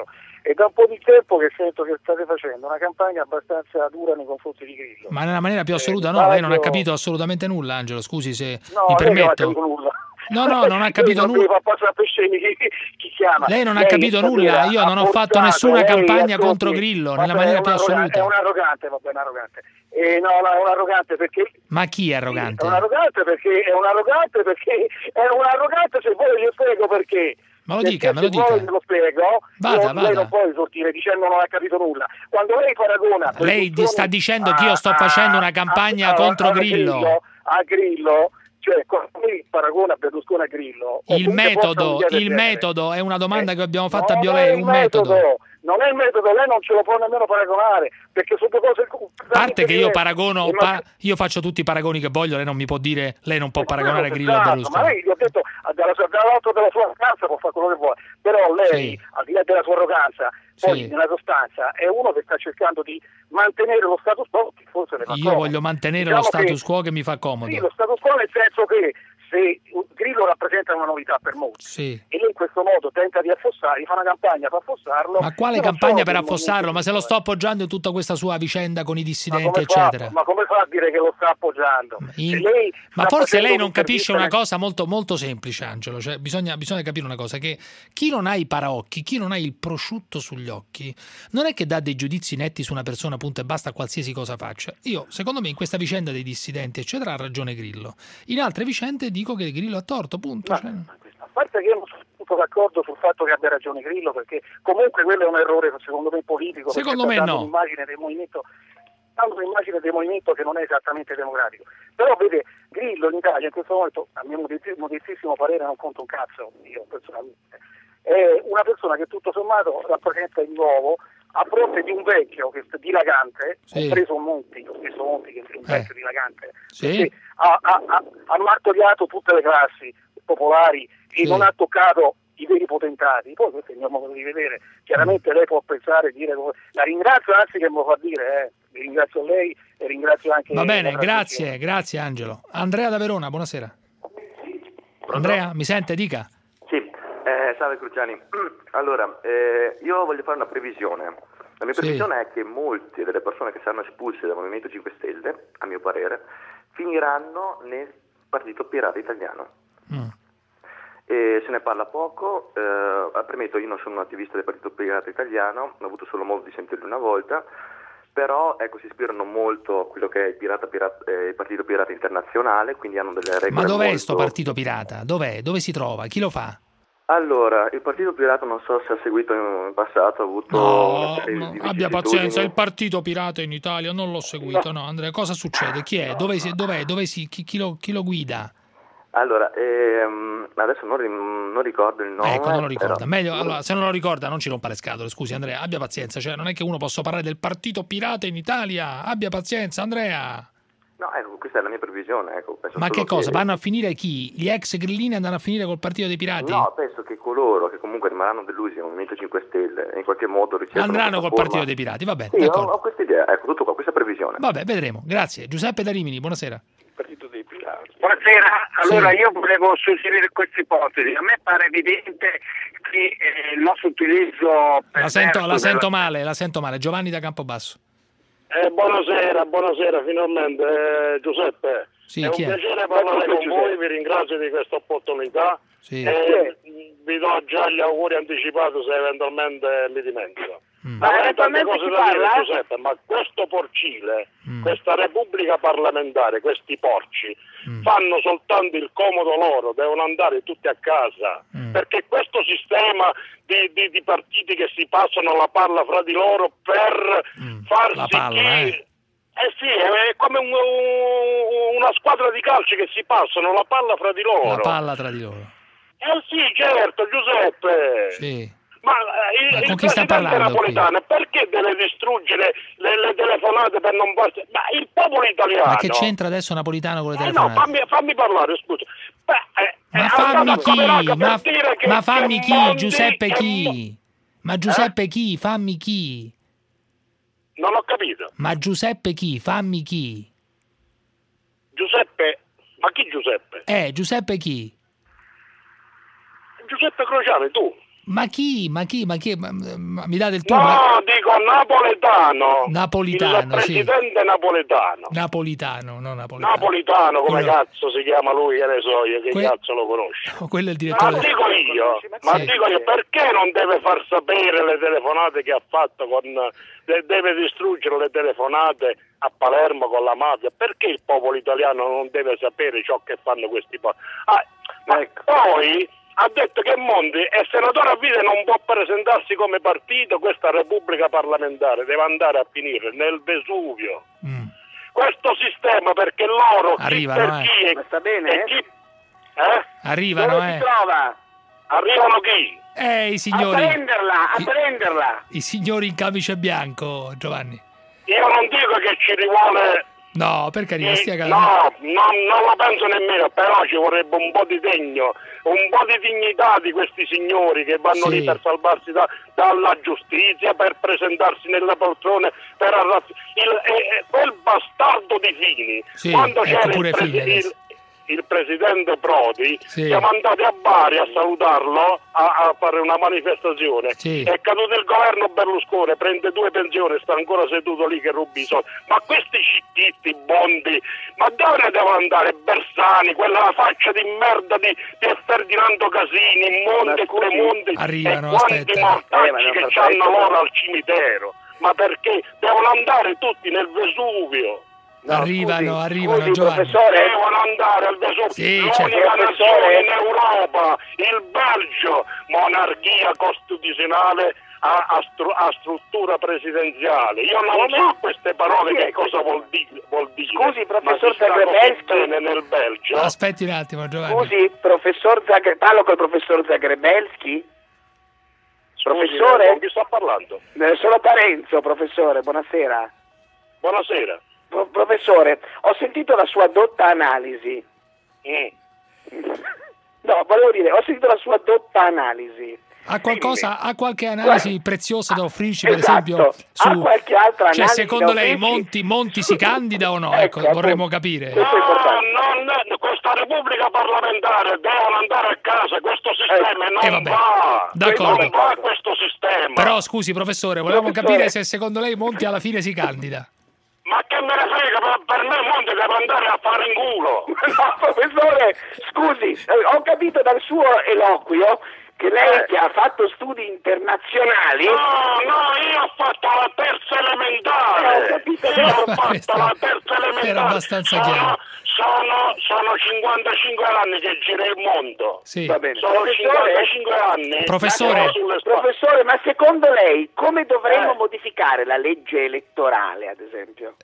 è da un po' di tempo che sento che state facendo una campagna abbastanza dura nei confronti di Grillo. Ma nella maniera più assoluta Eh, no, lei non ha Mario- capito assolutamente nulla, Angelo, scusi se No, mi lei non ha permetto. capito nulla. No, no, non ha capito Lei nulla. fa passare per scemi chi, chi chiama. Lei non ha Lei capito stasera nulla, io ha non ho fatto forzato, nessuna lei, campagna ascolti, contro Grillo, vabbè, nella maniera è più un arroga- assoluta. È un arrogante, va bene, arrogante. Eh, no, no, è un arrogante perché Ma chi è arrogante? è un arrogante perché è un arrogante perché è un arrogante, se vuole glielo spiego perché. Me lo Perché dica, me lo se vuole dica. glielo spiego. Vada, Io- vada. Lei non può risortire dicendo non ha capito nulla. Quando lei paragona Lei Berlusconi sta dicendo che a- io sto a- facendo una campagna a- a- contro a Grillo. a Grillo, cioè quando lei paragona Berlusconi a Grillo, Il oppure possa metodo, un'idea del il genere. metodo è una domanda che abbiamo fatto a Non è Biolè, il un metodo. non è il metodo, lei non ce lo può nemmeno paragonare, perché sono due cose A parte che io paragono, E pa- io faccio tutti i paragoni che voglio, lei non mi può dire, lei non può paragonare quello Grillo a senz'altro, Berlusconi. ma lei gli ho detto dalla sua- dall'alto della sua arroganza può fare quello che vuole, però lei Sì. al di là della sua arroganza poi Sì. nella sostanza è uno che sta cercando di mantenere lo status quo, che forse le fa Io comodo. voglio mantenere Diciamo lo status che- quo che mi fa comodo. Sì, lo status quo nel senso che se Grillo rappresenta una novità per molti Sì. e lei in questo modo tenta di affossare, fa una campagna per affossarlo. Ma quale io non campagna sono per del affossarlo? movimento Ma se lo sto appoggiando in tutta questa sua vicenda con i Ma dissidenti, come, fa, eccetera. ma come fa a dire che lo sta appoggiando? In- Se lei Ma sta forse facendo lei non capisce un'intervista una nel- cosa molto, molto semplice, Angelo. Cioè, bisogna, bisogna capire una cosa: che chi non ha i paraocchi, chi non ha il prosciutto sugli occhi, non è che dà dei giudizi netti su una persona, punto e basta, qualsiasi cosa faccia. Io, secondo me, in questa vicenda dei dissidenti, eccetera, ha ragione Grillo. In altre vicende dico che Grillo ha torto, punto. Cioè, A parte che io non sono tutto d'accordo sul fatto che abbia ragione Grillo, perché comunque quello è un errore secondo me politico. perché Secondo sta me dando no. un'immagine del movimento, dando un'immagine del movimento che non è esattamente democratico. Però vede, Grillo in Italia in questo momento, a mio modesti- modestissimo parere, non conta un cazzo, io personalmente. È una persona che tutto sommato rappresenta il nuovo a fronte di un vecchio che è dilagante, Sì. compreso Monti, lo stesso Monti che è un vecchio dilagante, Sì. perché ha, ha, ha, ha martoriato tutte le classi popolari e Sì. non ha toccato i veri potentati. Poi questo è il mio modo di vedere. Chiaramente lei può pensare e dire come- la ringrazio, anzi che me lo fa dire, eh. ringrazio lei e ringrazio anche Va bene, la grazie, grazie Angelo. Andrea da Verona, buonasera. Andrea, mi sente? Dica. Sì, eh, salve Cruciani. Allora, eh, io voglio fare una previsione. La mia Sì. previsione è che molte delle persone che saranno espulse dal Movimento cinque Stelle, a mio parere, finiranno nel Partito Pirata Italiano. Mm. E se ne parla poco, eh, premetto, io non sono un attivista del Partito Pirata Italiano, ho avuto solo modo di sentirlo una volta, però ecco, si ispirano molto a quello che è il, pirata, pirata, eh, il Partito Pirata Internazionale, quindi hanno delle regole Ma dov'è molto... sto partito pirata? Dov'è? Dove si trova? Chi lo fa? Allora, il Partito Pirata non so se ha seguito in passato, ha avuto una No, serie no, di abbia vicissitudini. pazienza, il partito pirata in Italia non l'ho seguito, no Andrea, cosa succede? Chi è? Dove si, dov'è? Dove si, chi, chi lo, chi lo guida? Allora, ehm, adesso non, ri- non ricordo il nome. Ecco, non lo ricorda. però- Meglio, allora, se non lo ricorda non ci rompa le scatole, scusi Andrea, abbia pazienza, cioè non è che uno possa parlare del partito pirata in Italia, abbia pazienza Andrea. No, ecco, questa è la mia previsione. Ecco, penso Ma solo che cosa? Vanno a finire chi? Gli ex grillini andranno a finire col partito dei pirati? No, penso che coloro che comunque rimarranno delusi nel Movimento cinque Stelle in qualche modo ricercano Andranno questa col forma- partito dei pirati, va bene, Sì, ho, d'accordo. ho questa idea, ecco, tutto qua, questa previsione. Vabbè, vedremo. Grazie. Giuseppe da Rimini, buonasera. Buonasera, allora Sì. io volevo suggerire questa ipotesi. A me pare evidente che eh, il nostro utilizzo La sento, la perverso sento della- male, la sento male. Giovanni da Campobasso. Eh, buonasera, buonasera finalmente. Eh, Giuseppe, Sì, è un chi è? piacere parlare con voi, vi ringrazio di questa opportunità. Sì. E vi do già gli auguri anticipati se eventualmente mi dimentico. Mm. Ma avrei tante eventualmente cose si da dire, parla? Giuseppe, ma questo porcile, Mm. questa repubblica parlamentare, questi porci, fanno soltanto il comodo loro, devono andare tutti a casa, perché questo sistema di, di- di partiti che si passano la palla fra di loro per farsi La palla, chi... eh. Eh sì, è come un- un- una squadra di calcio che si passano la palla fra di loro. La palla tra di loro. Eh sì, certo, Giuseppe. Sì. Ma eh, il, Ma il con chi sta presidente parlando qui? Napolitano perché deve distruggere le, le telefonate per non farsi... Ma il popolo italiano... Ma che c'entra adesso Napolitano con le Eh no, telefonate? fammi, fammi parlare, scusa. Beh, eh, Ma è fammi andato a Camerata chi? per Ma, dire che- ma fammi che chi? Monti- Giuseppe che chi? Ma Giuseppe chi? Fammi chi? Non ho capito. Ma Giuseppe chi? Fammi chi? Giuseppe... Ma chi Giuseppe? Eh, Giuseppe chi? Giuseppe Crociani, tu. Ma chi? Ma chi? Ma chi? Ma, ma, mi date il tuo? No, ma... dico napoletano. Napolitano, il presidente sì. napoletano. Napolitano, non napoletano. Napolitano, come quello... cazzo si chiama lui, che ne so io, che que... cazzo lo conosce. No, quello è il direttore. Ma dico io, ma sì. dico io, perché non deve far sapere le telefonate che ha fatto con... deve distruggere le telefonate a Palermo con la mafia? Perché il popolo italiano non deve sapere ciò che fanno questi popoli? Ah, ma ecco. Poi ha detto che Monti è senatore a vita e non può presentarsi come partito, questa Repubblica parlamentare deve andare a finire nel Vesuvio. Mm. Questo sistema, perché loro arrivano, chi per eh. chi Ma sta bene, e chi eh? arrivano, dove eh. si trova? Arrivano chi? Eh, i signori. A prenderla, a I, prenderla. I signori in camice bianco, Giovanni. Io non dico che ci rivuole. No, per carità, stia calmo. No, no, non lo penso nemmeno, però ci vorrebbe un po' di degno, un po' di dignità di questi signori che vanno sì. lì per salvarsi da, dalla giustizia, per presentarsi nelle poltrone, per arraff- il, eh, quel bastardo di Fini, sì, quando ecco c'era pure il, Fini presi- il, il presidente Prodi, sì. siamo andati a Bari a salutarlo, a, a fare una manifestazione, sì. è caduto il governo Berlusconi, prende due pensioni, sta ancora seduto lì che rubi i soldi. Ma questi cicchitti, Bondi, ma dove ne devono andare? Bersani, quella faccia di merda di, di Ferdinando Casini, Monti, Tremonti, arrivano, e quanti aspetta. mortacci eh, che hanno loro al cimitero. Ma perché devono andare tutti nel Vesuvio? No, arrivano, scusi, arrivano, scusi, Giovanni. Professore, devono andare al Vesuvio. Sì, l'unica certo. nazione in Europa, il Belgio, monarchia costituzionale a, a, stru- a struttura presidenziale. Io non so queste parole che cosa vuol dire. Vuol dire. Scusi, professor ma si sta Zagrebelsky. così bene nel Belgio. Aspetti un attimo, Giovanni. Scusi, professor Zagre... parlo col professor Zagrebelsky. Professore? Con chi sto parlando? Eh, sono Parenzo, professore, buonasera. Buonasera. Pro- professore, ho sentito la sua dotta analisi. Mm. No, volevo dire, ho sentito la sua dotta analisi. Ha qualcosa, ha qualche analisi preziosa da offrirci, per esatto. esempio, su ha qualche altra analisi cioè secondo da lei offrirci? Monti, Monti si candida o no? Ecco, Ecco, vorremmo appunto. capire. No, non, questa Repubblica parlamentare devono andare a casa, questo sistema non Eh, vabbè. va. D'accordo. Non va questo sistema. Però scusi, professore, volevamo Professore. capire se secondo lei Monti alla fine si candida. Ma che me ne frega, per, per me Monti deve andare a fare in culo. No, professore, scusi, eh, ho capito dal suo eloquio che lei che ha fatto studi internazionali... No, no, io ho fatto la terza elementare. Eh, ho capito, io ho fatto Questa la terza elementare. era abbastanza sono, chiaro. Sono, sono cinquantacinque anni che giro il mondo. Sì. Va bene. Sono Professore? cinquantacinque anni. Professore. che ho sulle spalle. Professore, ma secondo lei come dovremmo Eh. modificare la legge elettorale, ad esempio?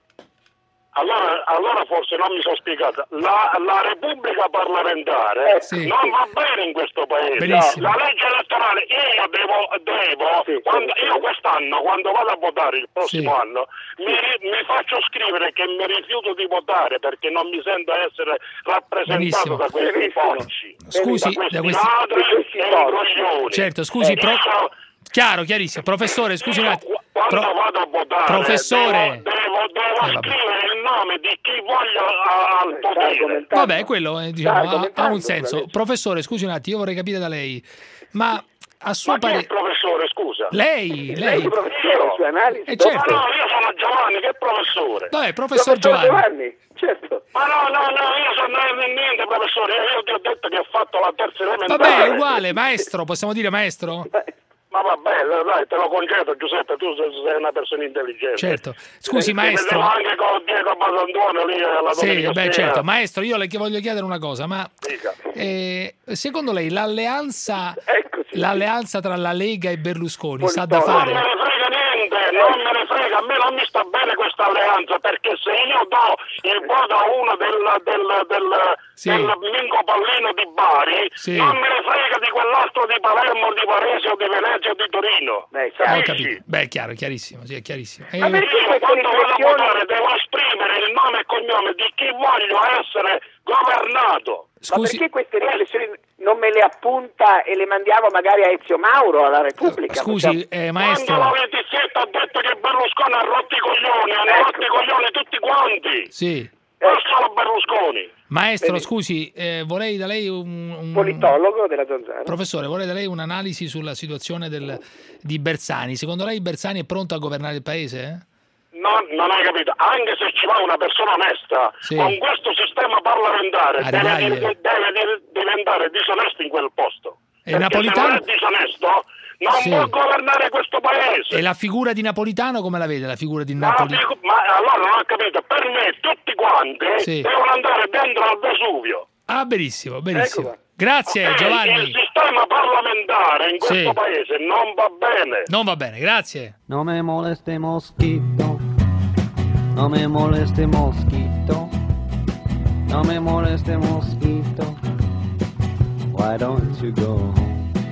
Allora, allora forse non mi sono spiegata. La, la Repubblica parlamentare Eh, sì. non va bene in questo paese. Benissimo. La legge elettorale, io devo, devo Sì, quando, sì, io sì. quest'anno, quando vado a votare il prossimo Sì. anno, mi, mi faccio scrivere che mi rifiuto di votare perché non mi sento essere rappresentato Benissimo. da questi Benissimo. porci. Scusi, da questi da questi- ladri da questi e porci. coglioni. Certo, scusi, Eh, pro- io- chiaro, chiarissimo. Professore, scusi un io attimo. quando Pro- vado a votare Professore. devo, devo, devo Eh, vabbè. scrivere il nome di chi voglio a- al potere. Vabbè, quello eh, diciamo, Dai, ha, come ha un tanto, senso. legge. Professore, scusi un attimo, io vorrei capire da lei, ma a suo Ma chi è il parere... professore, scusa? Lei, lei... Lei, professore, le sue analisi? Eh, Ma certo. no, io sono Giovanni, che professore? Vabbè, professor Professor Giovanni. certo. Ma no, no, no, io sono niente professore, io ti ho detto che ho fatto la terza elementare. Vabbè, è uguale, maestro, possiamo dire maestro? Ma vabbè, dai, te lo concedo Giuseppe, tu sei sei una persona intelligente. Certo. Scusi, Eh, maestro. Ti vedevo anche con Diego Basantuono lì alla Sì, domenica beh, sera. certo. Maestro, io le voglio chiedere una cosa, ma Dica. eh, secondo lei l'alleanza, Eccoci. l'alleanza tra la Lega e Berlusconi Poi sa da poi- Non fare? me ne frega niente, non me ne frega, a me non mi sta bene questa alleanza, perché se io do il voto a uno del, del, del, Sì. del Mingo Pallino di Bari, Sì. non me ne frega di quell'altro di Palermo, di Varese o di Venezia o di Torino. Beh, Ho chiaro. capito. Beh, è chiaro, è chiarissimo, sì, è chiarissimo. Ma Eh, perché Io queste quando vado a riflessioni... votare devo esprimere il nome e cognome di chi voglio essere governato. Ma scusi, perché queste riflessioni non me le appunta e le mandiamo magari a Ezio Mauro, alla Repubblica? scusi, Possiamo- eh, Quando maestro. la ventisette ha detto che Berlusconi ha rotto i coglioni, hanno Ecco. rotto i coglioni tutti quanti. Sì. Lascialo Berlusconi. Maestro, Bene. scusi, eh, vorrei da lei un, un... Politologo della Zanzara. Professore, vorrei da lei un'analisi sulla situazione del, di Bersani. Secondo lei Bersani è pronto a governare il paese? Non, non hai capito, anche se ci va una persona onesta, Sì. con questo sistema parlamentare Ah, deve, dai. deve- deve diventare disonesto in quel posto. E Perché Napolitano? se non è disonesto non Sì. può governare questo paese. E la figura di Napolitano come la vede? La figura di Ma, Napoli? dico- ma allora non ho capito, per me tutti quanti Sì. devono andare dentro al Vesuvio. Ah, benissimo, benissimo. Ecco. Grazie Ok, Giovanni. il sistema parlamentare in questo Sì. paese non va bene. Non va bene, grazie. No me moleste mosquito, no me moleste mosquito, no me moleste mosquito, why don't you go home?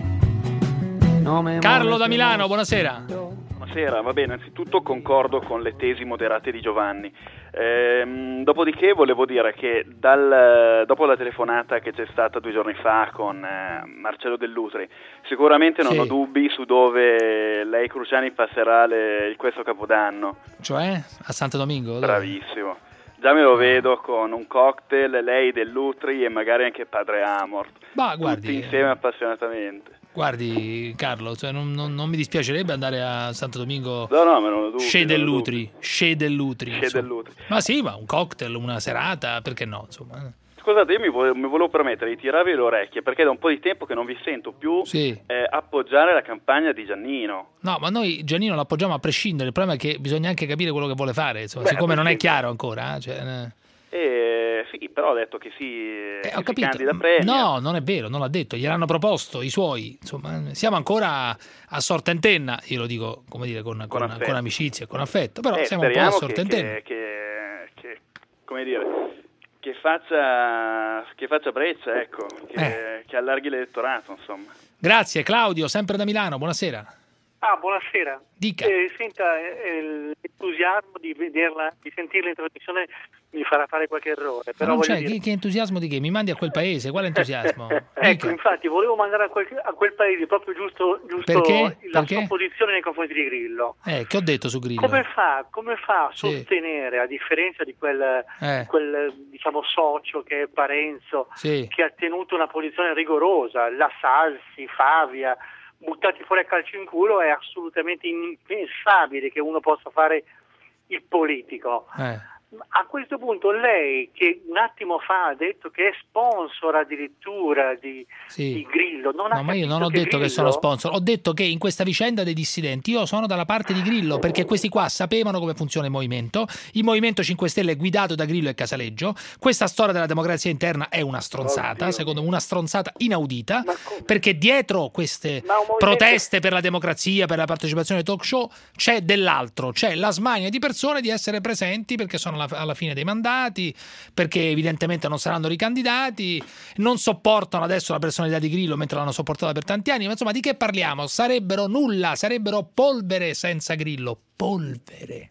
No me Carlo moleste da Milano, buonasera. Buonasera, va bene, innanzitutto concordo con le tesi moderate di Giovanni. Ehm, dopodiché volevo dire che dal, dopo la telefonata che c'è stata due giorni fa con eh, Marcello Dell'Utri, sicuramente non Sì. ho dubbi su dove lei Cruciani passerà le, il questo Capodanno. Cioè? A Santo Domingo? Dove? Bravissimo. Già me lo vedo con un cocktail, lei Dell'Utri e magari anche Padre Amort. Ma guardi, tutti insieme appassionatamente. Guardi Carlo, cioè non, non- non mi dispiacerebbe andare a Santo Domingo. No, no, ma non ho dubbi. Sce non ho dell'Utri, Sce dell'Utri. Sce insomma. dell'Utri. Ma sì, ma un cocktail, una serata, perché no? Insomma. Scusate, io mi volevo, mi volevo permettere di tirarvi le orecchie perché da un po' di tempo che non vi sento più Sì. eh, appoggiare la campagna di Giannino. No, ma noi Giannino l'appoggiamo a prescindere. Il problema è che bisogna anche capire quello che vuole fare, insomma, Beh, siccome non è prescindere. chiaro ancora. eh, Cioè, eh. E sì, però ha detto che si, che ho si capito. candida premio. No, non è vero, non l'ha detto, gliel'hanno proposto i suoi, insomma, siamo ancora a sortentenna, io lo dico, come dire, con, con, affetto. con amicizia, con affetto, però Eh, siamo un po' a speriamo che, sortentenna. che, che, che, come dire, che faccia, che faccia breccia, ecco, che, Eh. che allarghi l'elettorato, insomma. Grazie Claudio, sempre da Milano, buonasera. Ah, buonasera. Dica. Eh, senta, eh, l'entusiasmo di vederla, di sentirla in trasmissione mi farà fare qualche errore. Ma Però non voglio c'è, dire... che, che entusiasmo di che? Mi mandi a quel paese, quale entusiasmo? Ecco, infatti, volevo mandare a quel, a quel paese proprio giusto, giusto Perché? la Perché? sua posizione nei confronti di Grillo. Eh, che ho detto su Grillo? Come fa, come fa a Sì. sostenere, a differenza di quel, Eh. quel diciamo socio che è Parenzo, Sì. che ha tenuto una posizione rigorosa, la Salsi, Favia, buttati fuori a calcio in culo, è assolutamente impensabile che uno possa fare il politico. Eh. A questo punto lei, che un attimo fa ha detto che è sponsor addirittura di, Sì. di Grillo, non ha No, ma io capito non ho detto che Grillo- sono sponsor, ho detto che in questa vicenda dei dissidenti io sono dalla parte di Grillo, perché questi qua sapevano come funziona il movimento, il Movimento cinque Stelle è guidato da Grillo e Casaleggio, questa storia della democrazia interna è una stronzata, secondo me una stronzata inaudita, perché dietro queste movimento- proteste per la democrazia, per la partecipazione ai talk show, c'è dell'altro, c'è la smania di persone di essere presenti perché sono alla, alla fine dei mandati, perché evidentemente non saranno ricandidati, non sopportano adesso la personalità di Grillo mentre l'hanno sopportata per tanti anni, ma insomma di che parliamo? Sarebbero nulla, sarebbero polvere senza Grillo, polvere.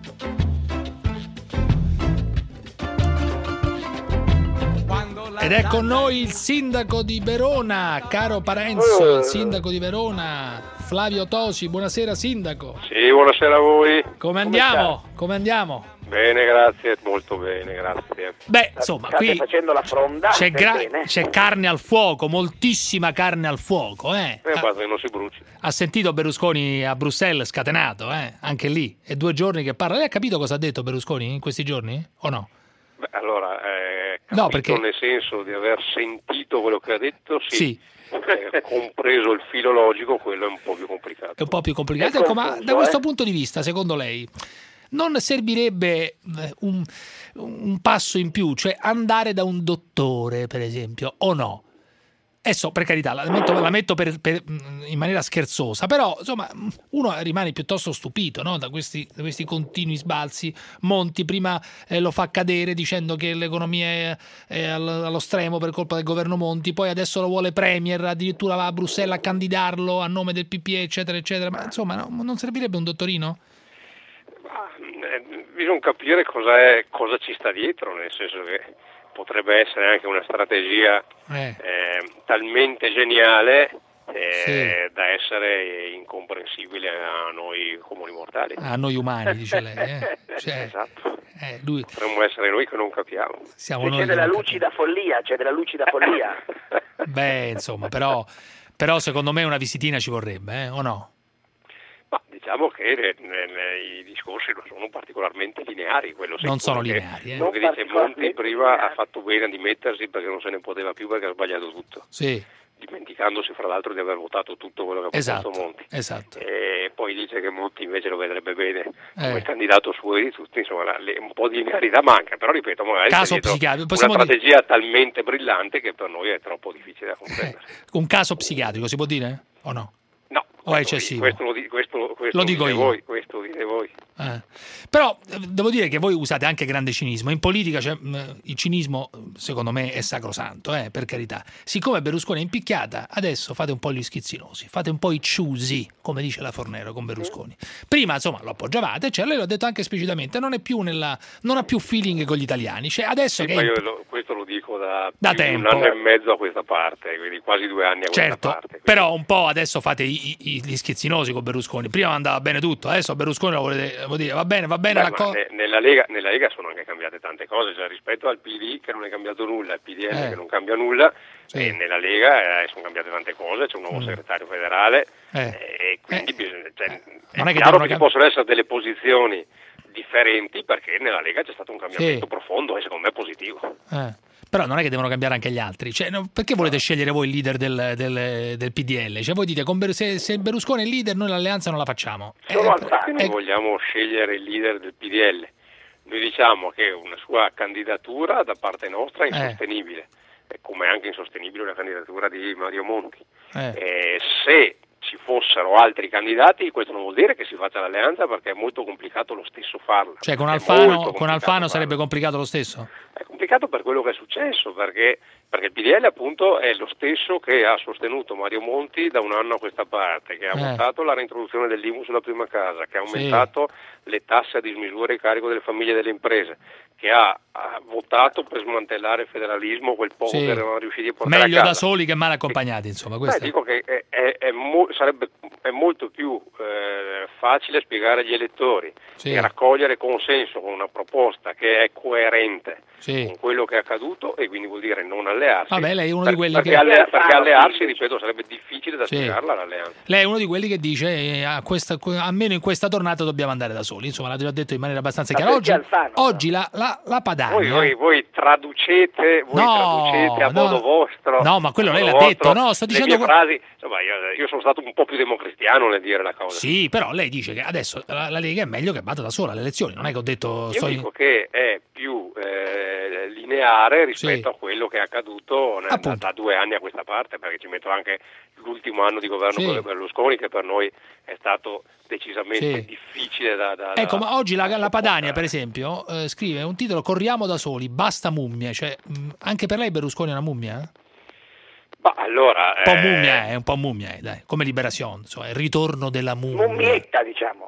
Ed è con noi il sindaco di Verona, caro Parenzo, il sindaco di Verona, Flavio Tosi. Buonasera sindaco. Sì, buonasera a voi. Come andiamo? Come andiamo? Bene, grazie, molto bene, grazie. Beh, insomma, State qui facendo la fronda. c'è, gra- bene. c'è carne al fuoco, moltissima carne al fuoco, eh. Eh, Ha, basta che non si bruci. ha sentito Berlusconi a Bruxelles scatenato, eh? Anche lì, è due giorni che parla. Lei ha capito cosa ha detto Berlusconi in questi giorni? O no? Beh, allora, eh, No, capito perché- nel senso di aver sentito quello che ha detto, sì. Sì. Eh, compreso il filo logico, quello è un po' più complicato. È un po' più complicato. È Ecco, ma confuso, da questo eh. punto di vista, secondo lei, non servirebbe eh, un, un passo in più, cioè andare da un dottore, per esempio, o no? Adesso, per carità, la metto, la metto per- per- in maniera scherzosa, però insomma uno rimane piuttosto stupito, no? da, questi, da questi continui sbalzi. Monti prima eh, lo fa cadere dicendo che l'economia è, è allo, allo stremo per colpa del governo Monti, poi adesso lo vuole premier, addirittura va a Bruxelles a candidarlo a nome del P P E, eccetera, eccetera. Ma insomma, no? Non servirebbe un dottorino? Eh, bisogna capire cosa, è, cosa ci sta dietro, nel senso che potrebbe essere anche una strategia Eh. eh, talmente geniale eh, da essere incomprensibile a noi comuni mortali. A noi umani, dice lei. Eh? Cioè, Esatto. eh, lui... Potremmo essere noi che non capiamo. Siamo noi c'è della non lucida follia, c'è della lucida follia. Beh, insomma, però, però secondo me una visitina ci vorrebbe, eh? O no? Ma diciamo che ne, ne, ne, i discorsi non sono particolarmente lineari. Quello non sono che, lineari. Eh? Quello che dice Monti prima ha fatto bene a dimettersi perché non se ne poteva più perché ha sbagliato tutto. Sì. Dimenticandosi fra l'altro di aver votato tutto quello che ha proposto esatto, Monti. Esatto. E poi dice che Monti invece lo vedrebbe bene come eh. candidato suo di tutti, insomma le, un po' di linearità manca, però ripeto, magari caso c'è una dire... strategia talmente brillante che per noi è troppo difficile da comprendere. Eh. Un caso psichiatrico si può dire o no? No. O è eccessivo? Questo lo, questo, questo lo dico dite io. Voi, questo lo dite voi. Eh. Però devo dire che voi usate anche grande cinismo. In politica cioè, il cinismo secondo me è sacrosanto, eh, per carità. Siccome Berlusconi è in picchiata, adesso fate un po' gli schizzinosi, fate un po' i ciusi, come dice la Fornero con Berlusconi. Prima insomma lo appoggiavate, cioè lei l'ha detto anche esplicitamente, non è più nella, non ha più feeling con gli italiani. Cioè adesso sì, che ma è io in... lo, questo lo dico da, da tempo. un anno e mezzo a questa parte, quindi quasi due anni a certo, questa parte. Quindi... Però un po' adesso fate i, i, gli schizzinosi con Berlusconi. Prima andava bene tutto, adesso Berlusconi lo volete, vuol dire va bene, va bene Beh, la cosa. Ne, nella, Lega, nella Lega sono anche cambiate tante cose, cioè rispetto al P D che non è cambiato nulla, al P D L eh. che non cambia nulla, sì. e nella Lega eh, sono cambiate tante cose, c'è un nuovo mm. segretario federale eh. e quindi eh. bisogna, cioè, non è, è che chiaro che ci cambi- possono essere delle posizioni differenti perché nella Lega c'è stato un cambiamento sì. profondo e secondo me positivo. Eh. Però non è che devono cambiare anche gli altri, cioè, no, perché volete scegliere voi il leader del, del, del P D L? Cioè voi dite con, se, se Berlusconi è il leader noi l'alleanza non la facciamo. Solo eh, perché noi eh, vogliamo scegliere il leader del P D L? Noi diciamo che una sua candidatura da parte nostra è insostenibile, eh. come anche insostenibile una candidatura di Mario Monti. Eh. Eh, se ci fossero altri candidati, questo non vuol dire che si faccia l'alleanza perché è molto complicato lo stesso farla. Cioè con È Alfano, con Alfano farla. sarebbe complicato lo stesso? È complicato per quello che è successo, perché, perché il P D L appunto è lo stesso che ha sostenuto Mario Monti da un anno a questa parte, che ha Eh. votato la reintroduzione dell'I M U sulla prima casa, che ha aumentato sì. le tasse a dismisura a carico delle famiglie e delle imprese, che ha, ha votato per smantellare il federalismo, quel poco sì. che erano riusciti a portare meglio a casa. da soli che male accompagnati, insomma. Beh, dico che è, è, è mo- sarebbe è molto più eh, facile spiegare agli elettori sì. e raccogliere consenso con una proposta che è coerente sì. con quello che è accaduto e quindi vuol dire non allearsi. Vabbè, lei è uno per, di quelli perché che alle, perché allearsi, ripeto, sarebbe difficile da sì. spiegarla l'alleanza. Lei è uno di quelli che dice eh, a questa, almeno in questa tornata dobbiamo andare da soli, insomma l'ha già detto in maniera abbastanza chiara. Oggi, Alfano, oggi la, la, la Padania voi, voi, voi traducete voi no, traducete a no, modo vostro no ma quello lei l'ha vostro, detto no sto dicendo le mie frasi, insomma, io, io sono stato un po' più democristiano nel dire la cosa. Sì, però lei dice che adesso la, la Lega è meglio che vada da sola alle elezioni, non è che ho detto io sto dico in... che è più eh, lineare rispetto sì. a quello che è accaduto da, da, da due anni a questa parte, perché ci metto anche l'ultimo anno di governo sì. con Berlusconi che per noi è stato decisamente sì. difficile da, da ecco da, ma oggi la, la Padania per esempio eh, scrive un titolo corriamo da soli basta mummie, cioè mh, anche per lei Berlusconi è una mummia? Eh? Ma allora un po' eh... mummia è un po' mummia è, dai, come Liberazione, cioè il ritorno della mummia. Mummietta diciamo.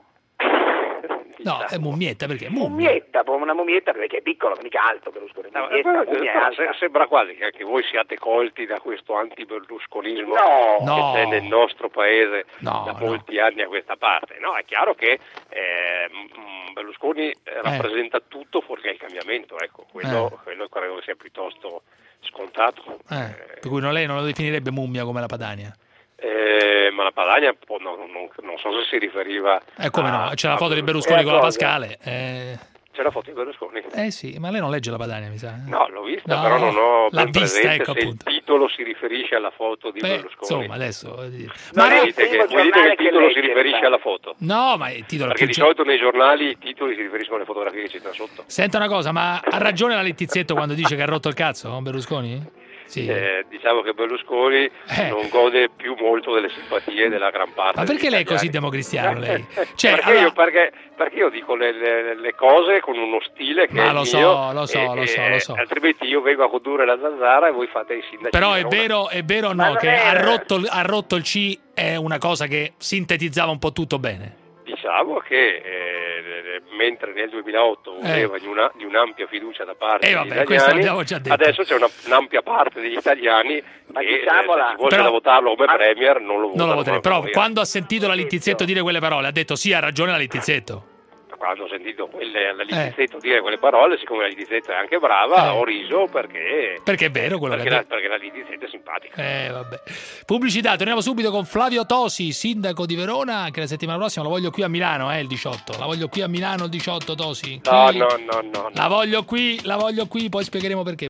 No, è mummietta perché? Mummia. Mummietta, una mummietta perché è piccolo, mica alto Berlusconi. No, mummietta, eh, mummia no, alta. sembra quasi che anche voi siate colti da questo anti-berlusconismo no, che no. c'è nel nostro paese no, da molti no. anni a questa parte. No, è chiaro che eh, Berlusconi eh. rappresenta tutto fuorché il cambiamento, ecco, quello, eh. quello credo sia piuttosto scontato. Eh, eh. Per cui non, lei non lo definirebbe mummia come la Padania? Eh, ma la Padania no, non, non so se si riferiva eh come a, no, c'è la foto di Berlusconi con la Pascale eh. c'è la foto di Berlusconi eh sì, ma lei non legge la Padania mi sa eh? no, l'ho vista, no, però non ho ben vista, presente ecco, se appunto. il titolo si riferisce alla foto di Beh, Berlusconi insomma adesso ma voi dite che, voi dite che il titolo si riferisce alla foto no, ma il titolo perché più di solito nei giornali i titoli si riferiscono alle fotografie che ci stanno sotto. Senta una cosa, ma ha ragione la Lettizietto quando dice che ha rotto il cazzo con Berlusconi? Sì. Eh, diciamo che Berlusconi eh. non gode più molto delle simpatie della gran parte. Ma perché lei è così democristiano lei? Cioè, perché, allora... io, perché, perché io dico le, le, le cose con uno stile che ma è lo il so, mio, lo so, e, lo so, lo so. Altrimenti io vengo a condurre la zanzara e voi fate i sindaci. Però è vero, è vero o no che ha rotto, ha rotto il C è una cosa che sintetizzava un po' tutto bene? Diciamo che eh, mentre nel duemilaotto voleva eh. di, una, di un'ampia fiducia da parte eh, vabbè, degli italiani, già detto. Adesso c'è una, un'ampia parte degli italiani ma che diciamola, eh, se vuole però, votarlo come premier non lo non lo voterei. Però noi. quando ha sentito la Littizzetto dire quelle parole ha detto sì, ha ragione la Littizzetto. quando ho sentito quelle, la Littizzetto dire quelle parole, siccome la Littizzetto è anche brava, Eh. ho riso perché... Perché è vero quello perché che ha la, perché la Littizzetto è simpatica. Eh, vabbè. Pubblicità, torniamo subito con Flavio Tosi, sindaco di Verona, anche la settimana prossima. Lo voglio qui a Milano, eh, il diciotto. La voglio qui a Milano il diciotto, Tosi. No, Qui. no, no, no, no. La voglio qui, la voglio qui, poi spiegheremo perché.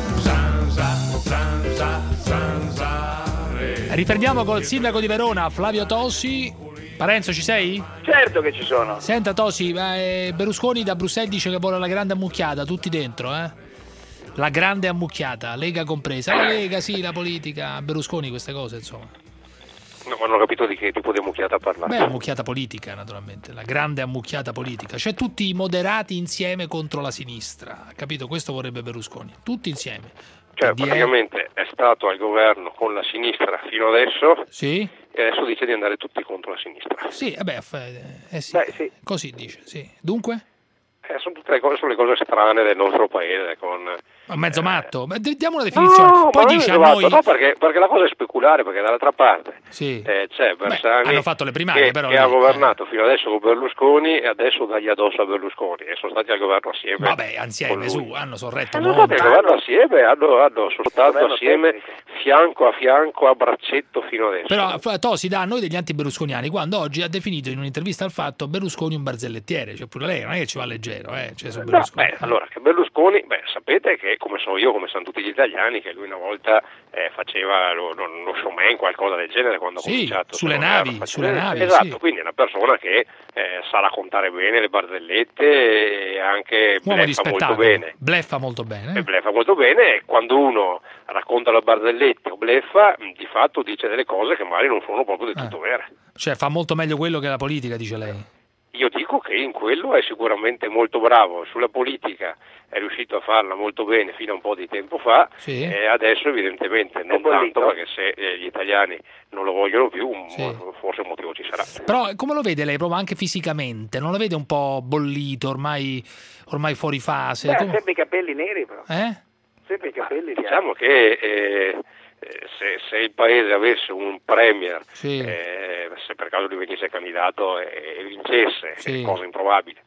Riprendiamo col sindaco di Verona, Flavio Tosi. Parenzo, ci sei? Certo che ci sono. Senta Tosi, eh, Berlusconi da Bruxelles dice che vuole la grande ammucchiata, tutti dentro, eh? La grande ammucchiata, Lega compresa. La Lega, sì, la politica, Berlusconi queste cose, insomma. No, ma non ho capito di che tipo di ammucchiata parlare. Beh, ammucchiata politica, naturalmente, la grande ammucchiata politica. Cioè tutti i moderati insieme contro la sinistra, capito? Questo vorrebbe Berlusconi, tutti insieme. Cioè, P D L. praticamente è stato al governo con la sinistra fino adesso Sì? e adesso dice di andare tutti contro la sinistra. Sì, vabbè, eh, sì. Beh, sì. Così dice, sì. Dunque? Eh, sono tutte le cose, sono le cose strane del nostro paese. Con, Ma mezzo matto? Ma d- diamo una definizione. No, Poi ma dice a non è noi... esatto, no, perché, perché la cosa è speculare, perché dall'altra parte Sì. eh, c'è Bersani hanno fatto le primarie, che, però che lì, ha governato fino adesso con Berlusconi e adesso dagli addosso a Berlusconi e sono stati al governo assieme. Vabbè, con assieme, lui. su, hanno sorretto Hanno molto. stati al governo assieme, hanno, hanno sono stato Governo assieme tecnico. fianco a fianco a braccetto fino adesso. Però F- Tosi dà a noi degli anti-berlusconiani quando oggi ha definito in un'intervista al Fatto Berlusconi un barzellettiere, cioè pure lei non è che ci va leggero, eh, cioè su No, Berlusconi. beh, allora, che Berlusconi, beh, sapete che come so io, come sanno tutti gli italiani, che lui una volta eh, faceva lo, lo, lo showman, qualcosa del genere, quando Sì, ha cominciato. sulle se non navi, erro, sulle faceva- navi, Esatto, sì. quindi è una persona che eh, sa raccontare bene le barzellette e anche Uomo di bleffa molto spettacolo, bene. bleffa molto bene. E bleffa molto bene e quando uno racconta le barzellette o bleffa, mh, di fatto dice delle cose che magari non sono proprio del tutto vere. Cioè fa molto meglio quello che la politica, dice lei. Io dico che in quello è sicuramente molto bravo, sulla politica è riuscito a farla molto bene fino a un po' di tempo fa Sì. e adesso evidentemente non tanto perché se eh, gli italiani non lo vogliono più un- Sì. forse un motivo ci sarà. Però come lo vede lei proprio anche fisicamente? Non lo vede un po' bollito, ormai, ormai fuori fase? Beh, ha Come- sempre i capelli neri però. Eh? Sempre i capelli bianchi. Diciamo che eh, eh, se, se il paese avesse un premier, Sì. eh, se per caso lui venisse candidato e, e vincesse, Sì. cosa improbabile,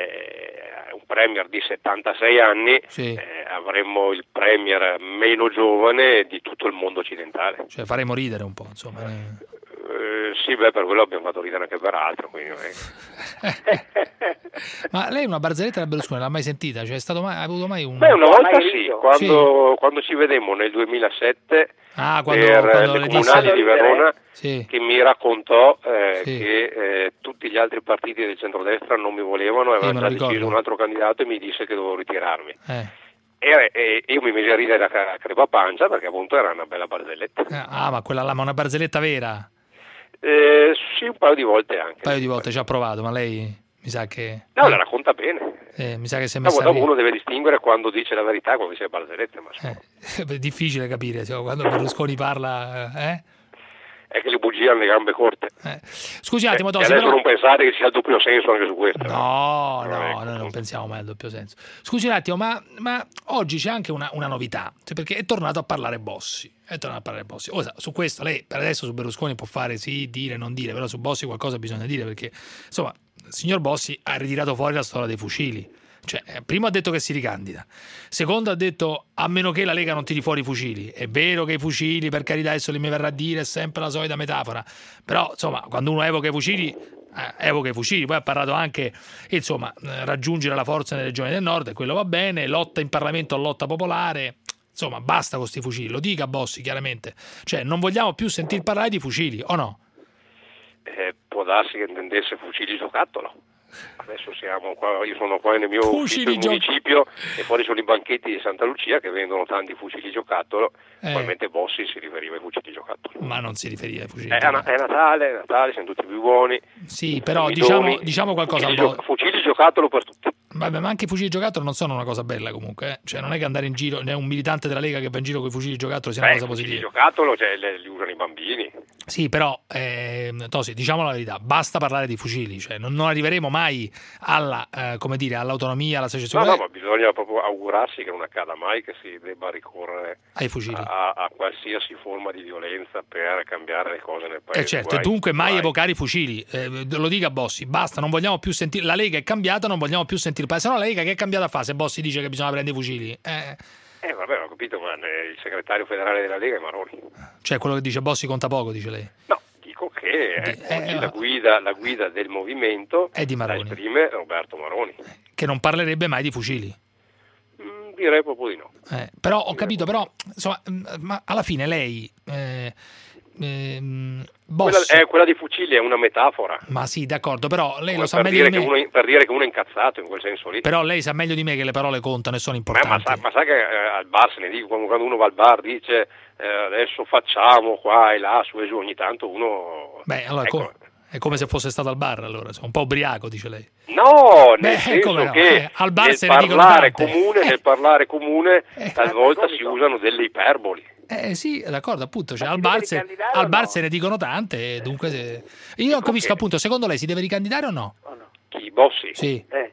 eh, un premier di settantasei anni, Sì. eh, avremmo il premier meno giovane di tutto il mondo occidentale. Cioè faremo ridere un po', insomma. eh. Eh, sì, beh, per quello abbiamo fatto ridere anche per altro. Quindi, non è- Ma lei una barzelletta da Berlusconi l'ha mai sentita? Cioè è stato mai, ha avuto mai un... Beh, una No, volta mai sì, riso. quando, quando ci vedemmo nel duemilasette Ah, quando, per quando le le comunali disse... di Verona, Sì. che mi raccontò eh, Sì. che eh, tutti gli altri partiti del centrodestra non mi volevano, me avevano lo già ricordo. deciso un altro candidato e mi disse che dovevo ritirarmi. Eh. E, e io mi misi a ridere a crepapancia perché appunto era una bella barzelletta. Ah, ma quella là, ma una barzelletta vera? Eh, sì, un paio di volte anche. Un paio di volte ci ha provato, ma lei mi sa che... No, la racconta bene. eh, mi sa che si è Dopo, messa dopo lì. uno deve distinguere quando dice la verità e quando dice le barzellette, ma È difficile capire, cioè, quando Berlusconi parla... Eh? è che le bugie hanno le gambe corte. Scusi un attimo, E Tosi, adesso però... non pensate che ci sia il doppio senso anche su questo. No, no, ecco. noi non pensiamo mai al doppio senso. Scusi un attimo, ma, ma oggi c'è anche una, una novità, cioè perché è tornato a parlare Bossi. È tornato a parlare Bossi. Ora, su questo lei per adesso su Berlusconi può fare sì, dire, non dire, però su Bossi qualcosa bisogna dire perché, insomma, il signor Bossi ha ritirato fuori la storia dei fucili. Cioè, eh, primo ha detto che si ricandida, secondo ha detto a meno che la Lega non tiri fuori i fucili. È vero che i fucili, per carità, adesso li mi verrà a dire, è sempre la solita metafora, però insomma quando uno evoca i fucili eh, evoca i fucili. Poi ha parlato anche insomma eh, raggiungere la forza nelle regioni del nord e quello va bene, lotta in Parlamento, lotta popolare, insomma basta con sti fucili, lo dica Bossi chiaramente, cioè non vogliamo più sentir parlare di fucili, o no? Eh, può darsi che intendesse fucili giocattolo. Adesso siamo qua, io sono qua nel mio ufficio, il municipio, e fuori sono i banchetti di Santa Lucia che vendono tanti fucili giocattolo. Eh. Probabilmente Bossi si riferiva ai fucili giocattolo. Ma non si riferiva ai fucili. Eh, È, è Natale, è Natale, siamo tutti più buoni. Sì, però Sono diciamo, idoni. diciamo qualcosa Fucili, a Bossi. gio- fucili giocattolo per tutti. Vabbè, ma anche i fucili giocattolo non sono una cosa bella comunque, eh? Cioè non è che andare in giro, ne è un militante della Lega che va in giro con i fucili giocattolo sia una Beh, cosa fucili positiva. giocattolo, cioè, le, li usano i bambini. Sì, però, eh, Tosi, diciamo la verità, basta parlare di fucili, cioè non, non arriveremo mai alla, eh, come dire, all'autonomia, alla No, secessione no, ma bisogna proprio augurarsi che non accada mai che si debba ricorrere ai fucili. a, a qualsiasi forma di violenza per cambiare le cose nel paese. Eh certo, e Guai, dunque mai guai. evocare i fucili, eh, lo dica Bossi, basta, non vogliamo più sentire, la Lega è cambiata, non vogliamo più sentire, se no la Lega che è cambiata fa se Bossi dice che bisogna prendere i fucili? Eh, Eh vabbè, ho capito, ma il segretario federale della Lega è Maroni. cioè quello che dice Bossi conta poco, dice lei. No, dico che eh, eh, oggi eh, la, guida, la guida del movimento È di la Maroni. esprime Roberto Maroni. Che non parlerebbe mai di fucili. Mm, direi proprio di no. Eh, però ho capito, però insomma, mh, ma alla fine lei eh, ehm, Quella, Bossi, eh, quella di fucili è una metafora. ma sì, d'accordo, però lei Come lo sa per, meglio dire di che me. uno, per dire che uno è incazzato in quel senso lì. Però lei sa meglio di me che le parole contano e sono Ma, importanti. ma, sa, ma sa che eh, al bar se ne dico, quando quando uno va al bar dice eh, adesso facciamo qua e là, su e giù, ogni tanto uno... Beh, allora ecco. co- è come se fosse stato al bar, allora, insomma, un po' ubriaco, dice lei. No, nel Beh, senso come no, che eh, al bar nel se ne dicono parlare tante. comune, nel parlare comune talvolta si usano delle iperboli. Eh sì, d'accordo, appunto, cioè, al bar, se, al bar se ne dicono tante, e dunque se... io non capisco appunto, secondo lei si deve ricandidare o no? Chi? Bossi? Sì. Eh.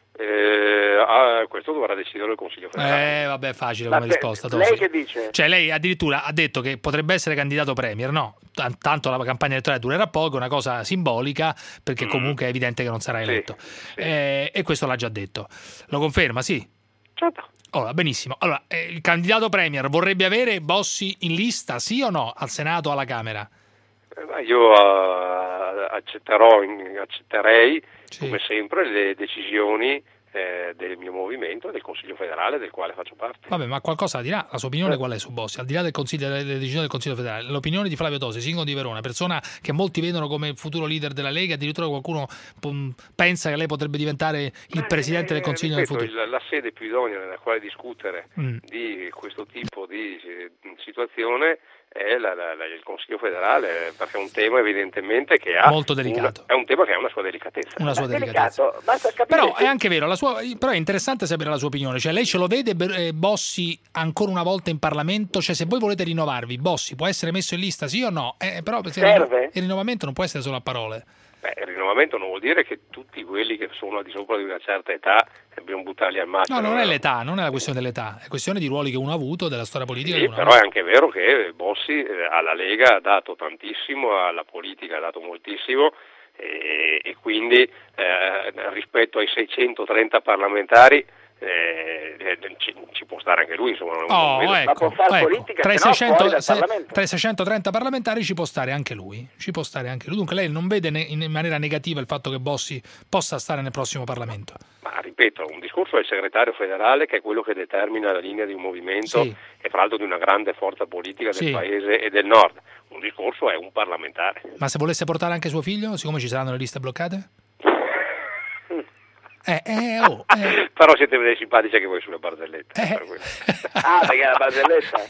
Eh, ah, questo dovrà decidere il Consiglio federale. Eh, vabbè, facile Ma come te- risposta. lei Tosi. che dice? Cioè, lei addirittura ha detto che potrebbe essere candidato premier, no? Tan- Tanto la campagna elettorale durerà poco, è una cosa simbolica, perché comunque è evidente che non sarà eletto. Eh, e questo l'ha già detto. Lo conferma, sì? Certo. Allora, benissimo. Allora, eh, il candidato premier vorrebbe avere Bossi in lista, sì o no? Al Senato o alla Camera? Eh, ma io eh, accetterò, in- accetterei, come sempre, le decisioni eh, del mio movimento, del Consiglio federale, del quale faccio parte. Vabbè, ma qualcosa dirà. La sua opinione qual è su Bossi? Al di là del consiglio, delle decisioni del Consiglio federale, l'opinione di Flavio Tosi, sindaco di Verona, persona che molti vedono come il futuro leader della Lega, addirittura qualcuno p- pensa che lei potrebbe diventare il presidente del Consiglio nel Ripeto, futuro. il- la sede più idonea nella quale discutere Mm. di questo tipo di eh, situazione è la- la- la- il Consiglio federale, perché è un tema evidentemente che ha Molto delicato. una- è un tema che ha una sua delicatezza. Una sua Ma delicatezza. basta capire Però che- è anche vero, la sua, però è interessante sapere la sua opinione. Cioè, lei ce lo vede Ber- eh, Bossi ancora una volta in Parlamento? Cioè, se voi volete rinnovarvi, Bossi può essere messo in lista, sì o no? Eh, però se Serve? il rinnovamento non può essere solo a parole. Beh, il rinnovamento non vuol dire che tutti quelli che sono al di sopra di una certa età dobbiamo buttarli al No, macero. non è l'età, non è la questione dell'età, è questione di ruoli che uno ha avuto, della storia politica Sì, che uno però ha è avuto. anche vero che Bossi eh, alla Lega ha dato tantissimo, alla politica ha dato moltissimo e, e quindi eh, rispetto ai seicentotrenta parlamentari eh, eh, ci, ci può stare anche lui, insomma. non- non Oh, vedo- ecco, ecco. Tra, i se no seicento fuori dal se- Parlamento. tra i seicentotrenta parlamentari ci può stare anche lui. Ci può stare anche lui. Dunque lei non vede ne- in maniera negativa il fatto che Bossi possa stare nel prossimo Parlamento. Ma ripeto, un discorso è il segretario federale, che è quello che determina la linea di un movimento Sì. e fra l'altro di una grande forza politica del Sì. paese e del nord. Un discorso è un parlamentare. Ma se volesse portare anche suo figlio, siccome ci saranno le liste bloccate? Eh, eh, oh, eh. Però siete dei simpatici anche voi sulla barzelletta. Eh. per quello. Ah, perché la barzelletta?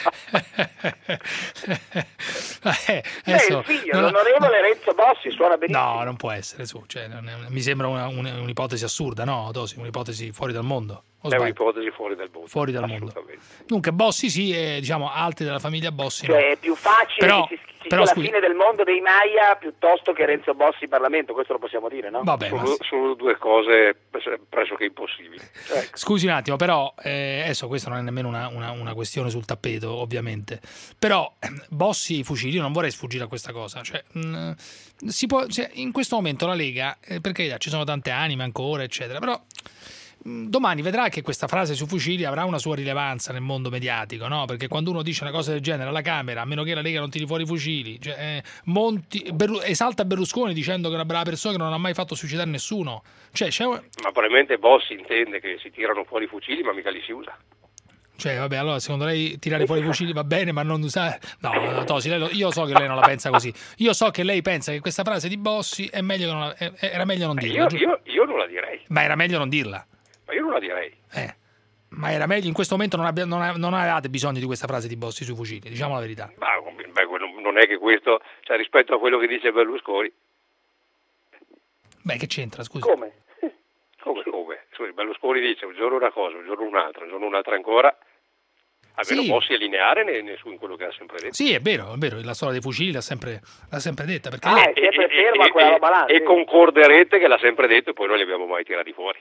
Eh, Beh, adesso- il figlio, non- l'onorevole Renzo Bossi, suona benissimo. No, non può essere su. Cioè, non è- mi sembra una- un- un'ipotesi assurda, no, Tosi? Un'ipotesi fuori dal mondo. O È sbaglio? un'ipotesi fuori dal mondo. Fuori dal mondo. Assolutamente. Dunque, Bossi sì, e diciamo altri della famiglia Bossi no. Cioè è più facile Però- che ci, ci però, sia scusi- la fine del mondo dei Maya piuttosto che Renzo Bossi in Parlamento, questo lo possiamo dire, no? Vabbè, ma sono, sì. sono due cose pres- pressoché impossibili. Ecco. Scusi un attimo, però eh, adesso questa non è nemmeno una, una- una questione sul tappeto, ovviamente. Però ehm, Bossi e i fucili, io non vorrei sfuggire a questa cosa. Cioè, mh, si può, cioè, in questo momento la Lega, eh, per carità, ci sono tante anime ancora, eccetera, però mh, domani vedrà che questa frase sui fucili avrà una sua rilevanza nel mondo mediatico, no? Perché quando uno dice una cosa del genere alla Camera, a meno che la Lega non tiri fuori i fucili, cioè, eh, Monti, Berlu- esalta Berlusconi dicendo che è una brava persona che non ha mai fatto suicidare nessuno. Cioè, c'è un- Ma probabilmente Bossi intende che si tirano fuori i fucili, ma mica li si usa. Cioè, vabbè, allora secondo lei tirare fuori i fucili va bene, ma non usare. No, no, Tosi, lei lo- io so che lei non la pensa così. Io so che lei pensa che questa frase di Bossi è meglio che non la- è- era meglio non dirla. Io, giusto? io, io non la direi, Ma era meglio non dirla. ma io non la direi. Eh. Ma era meglio in questo momento non, abbia- non, a- non avevate bisogno di questa frase di Bossi sui fucili, diciamo la verità. Ma beh, quello- non è che questo, cioè rispetto a quello che dice Berlusconi, Beh, che c'entra, scusi? Come? come, come? Scusi, Berlusconi dice un giorno una cosa, un giorno un'altra, un giorno un'altra ancora. almeno Sì. Bossi è lineare ne- ne- su in quello che ha sempre detto. Sì, è vero, è vero, la storia dei fucili l'ha sempre, l'ha sempre detta. Perché Ah, lei- e, e- e- e- e concorderete che l'ha sempre detto e poi non li abbiamo mai tirati fuori.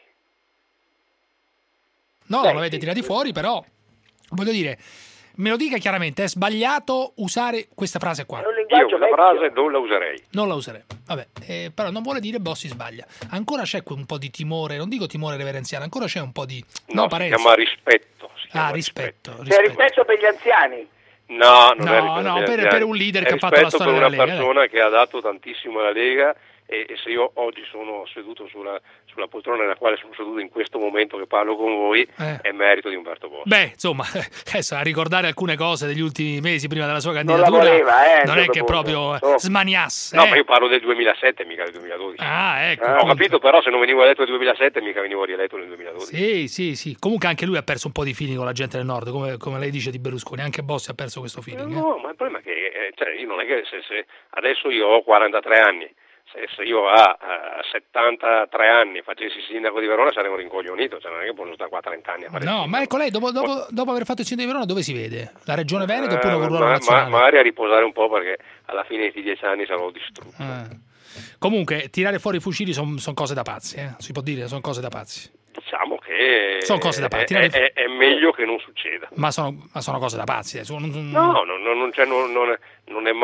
No, non l'avete tirati fuori, però voglio dire, me lo dica chiaramente, è sbagliato usare questa frase qua. Io quella frase non la userei. Non la userei. Vabbè, eh, però non vuole dire Bossi sbaglia. Ancora c'è un po' di timore, non dico timore reverenziale, ancora c'è un po' di No, si Parenzo. chiama rispetto. si Ah, chiama rispetto. C'è rispetto per gli anziani. No, non No, è rispetto no, agli per- anziani. per un leader È che ha fatto la rispetto storia per della una Lega, persona che ha dato tantissimo alla Lega e, e se io oggi sono seduto sulla, sulla poltrona nella quale sono seduto in questo momento che parlo con voi, Eh. è merito di Umberto Bossi. Beh, insomma, adesso a ricordare alcune cose degli ultimi mesi prima della sua Non la candidatura voleva, eh, a un non è certo che punto. proprio Oh. smaniasse. No, eh. ma io parlo del duemilasette, mica del duemiladodici. Ah, ecco. Eh, ho appunto. capito, però se non venivo eletto nel duemilasette mica venivo rieletto nel duemiladodici. Sì, sì, sì. Comunque anche lui ha perso un po' di feeling con la gente del nord, come, come lei dice di Berlusconi. Anche Bossi ha perso questo feeling. eh. No, ma il problema è che eh, cioè, io non è che se, se adesso io ho quarantatré anni, se, se io a uh, settantatré anni facessi sindaco di Verona sarei un rincoglionito, cioè non è che posso stare qua trenta anni a fare No, ma ecco lei, dopo, dopo, dopo aver fatto il sindaco di Verona, dove si vede? La regione Veneto oppure un Eh, ruolo ma, nazionale? ma, magari a riposare un po' perché alla fine di questi dieci anni sarò distrutto. Eh. Comunque, tirare fuori i fucili sono cose da pazzi, eh? Si può dire, sono cose da pazzi. Diciamo che Sono cose da pazzi, è, tirare è- è meglio che non succeda. Ma sono, ma sono cose da pazzi. eh. Sono- non- No, non, non- non c'è- non- non è, non è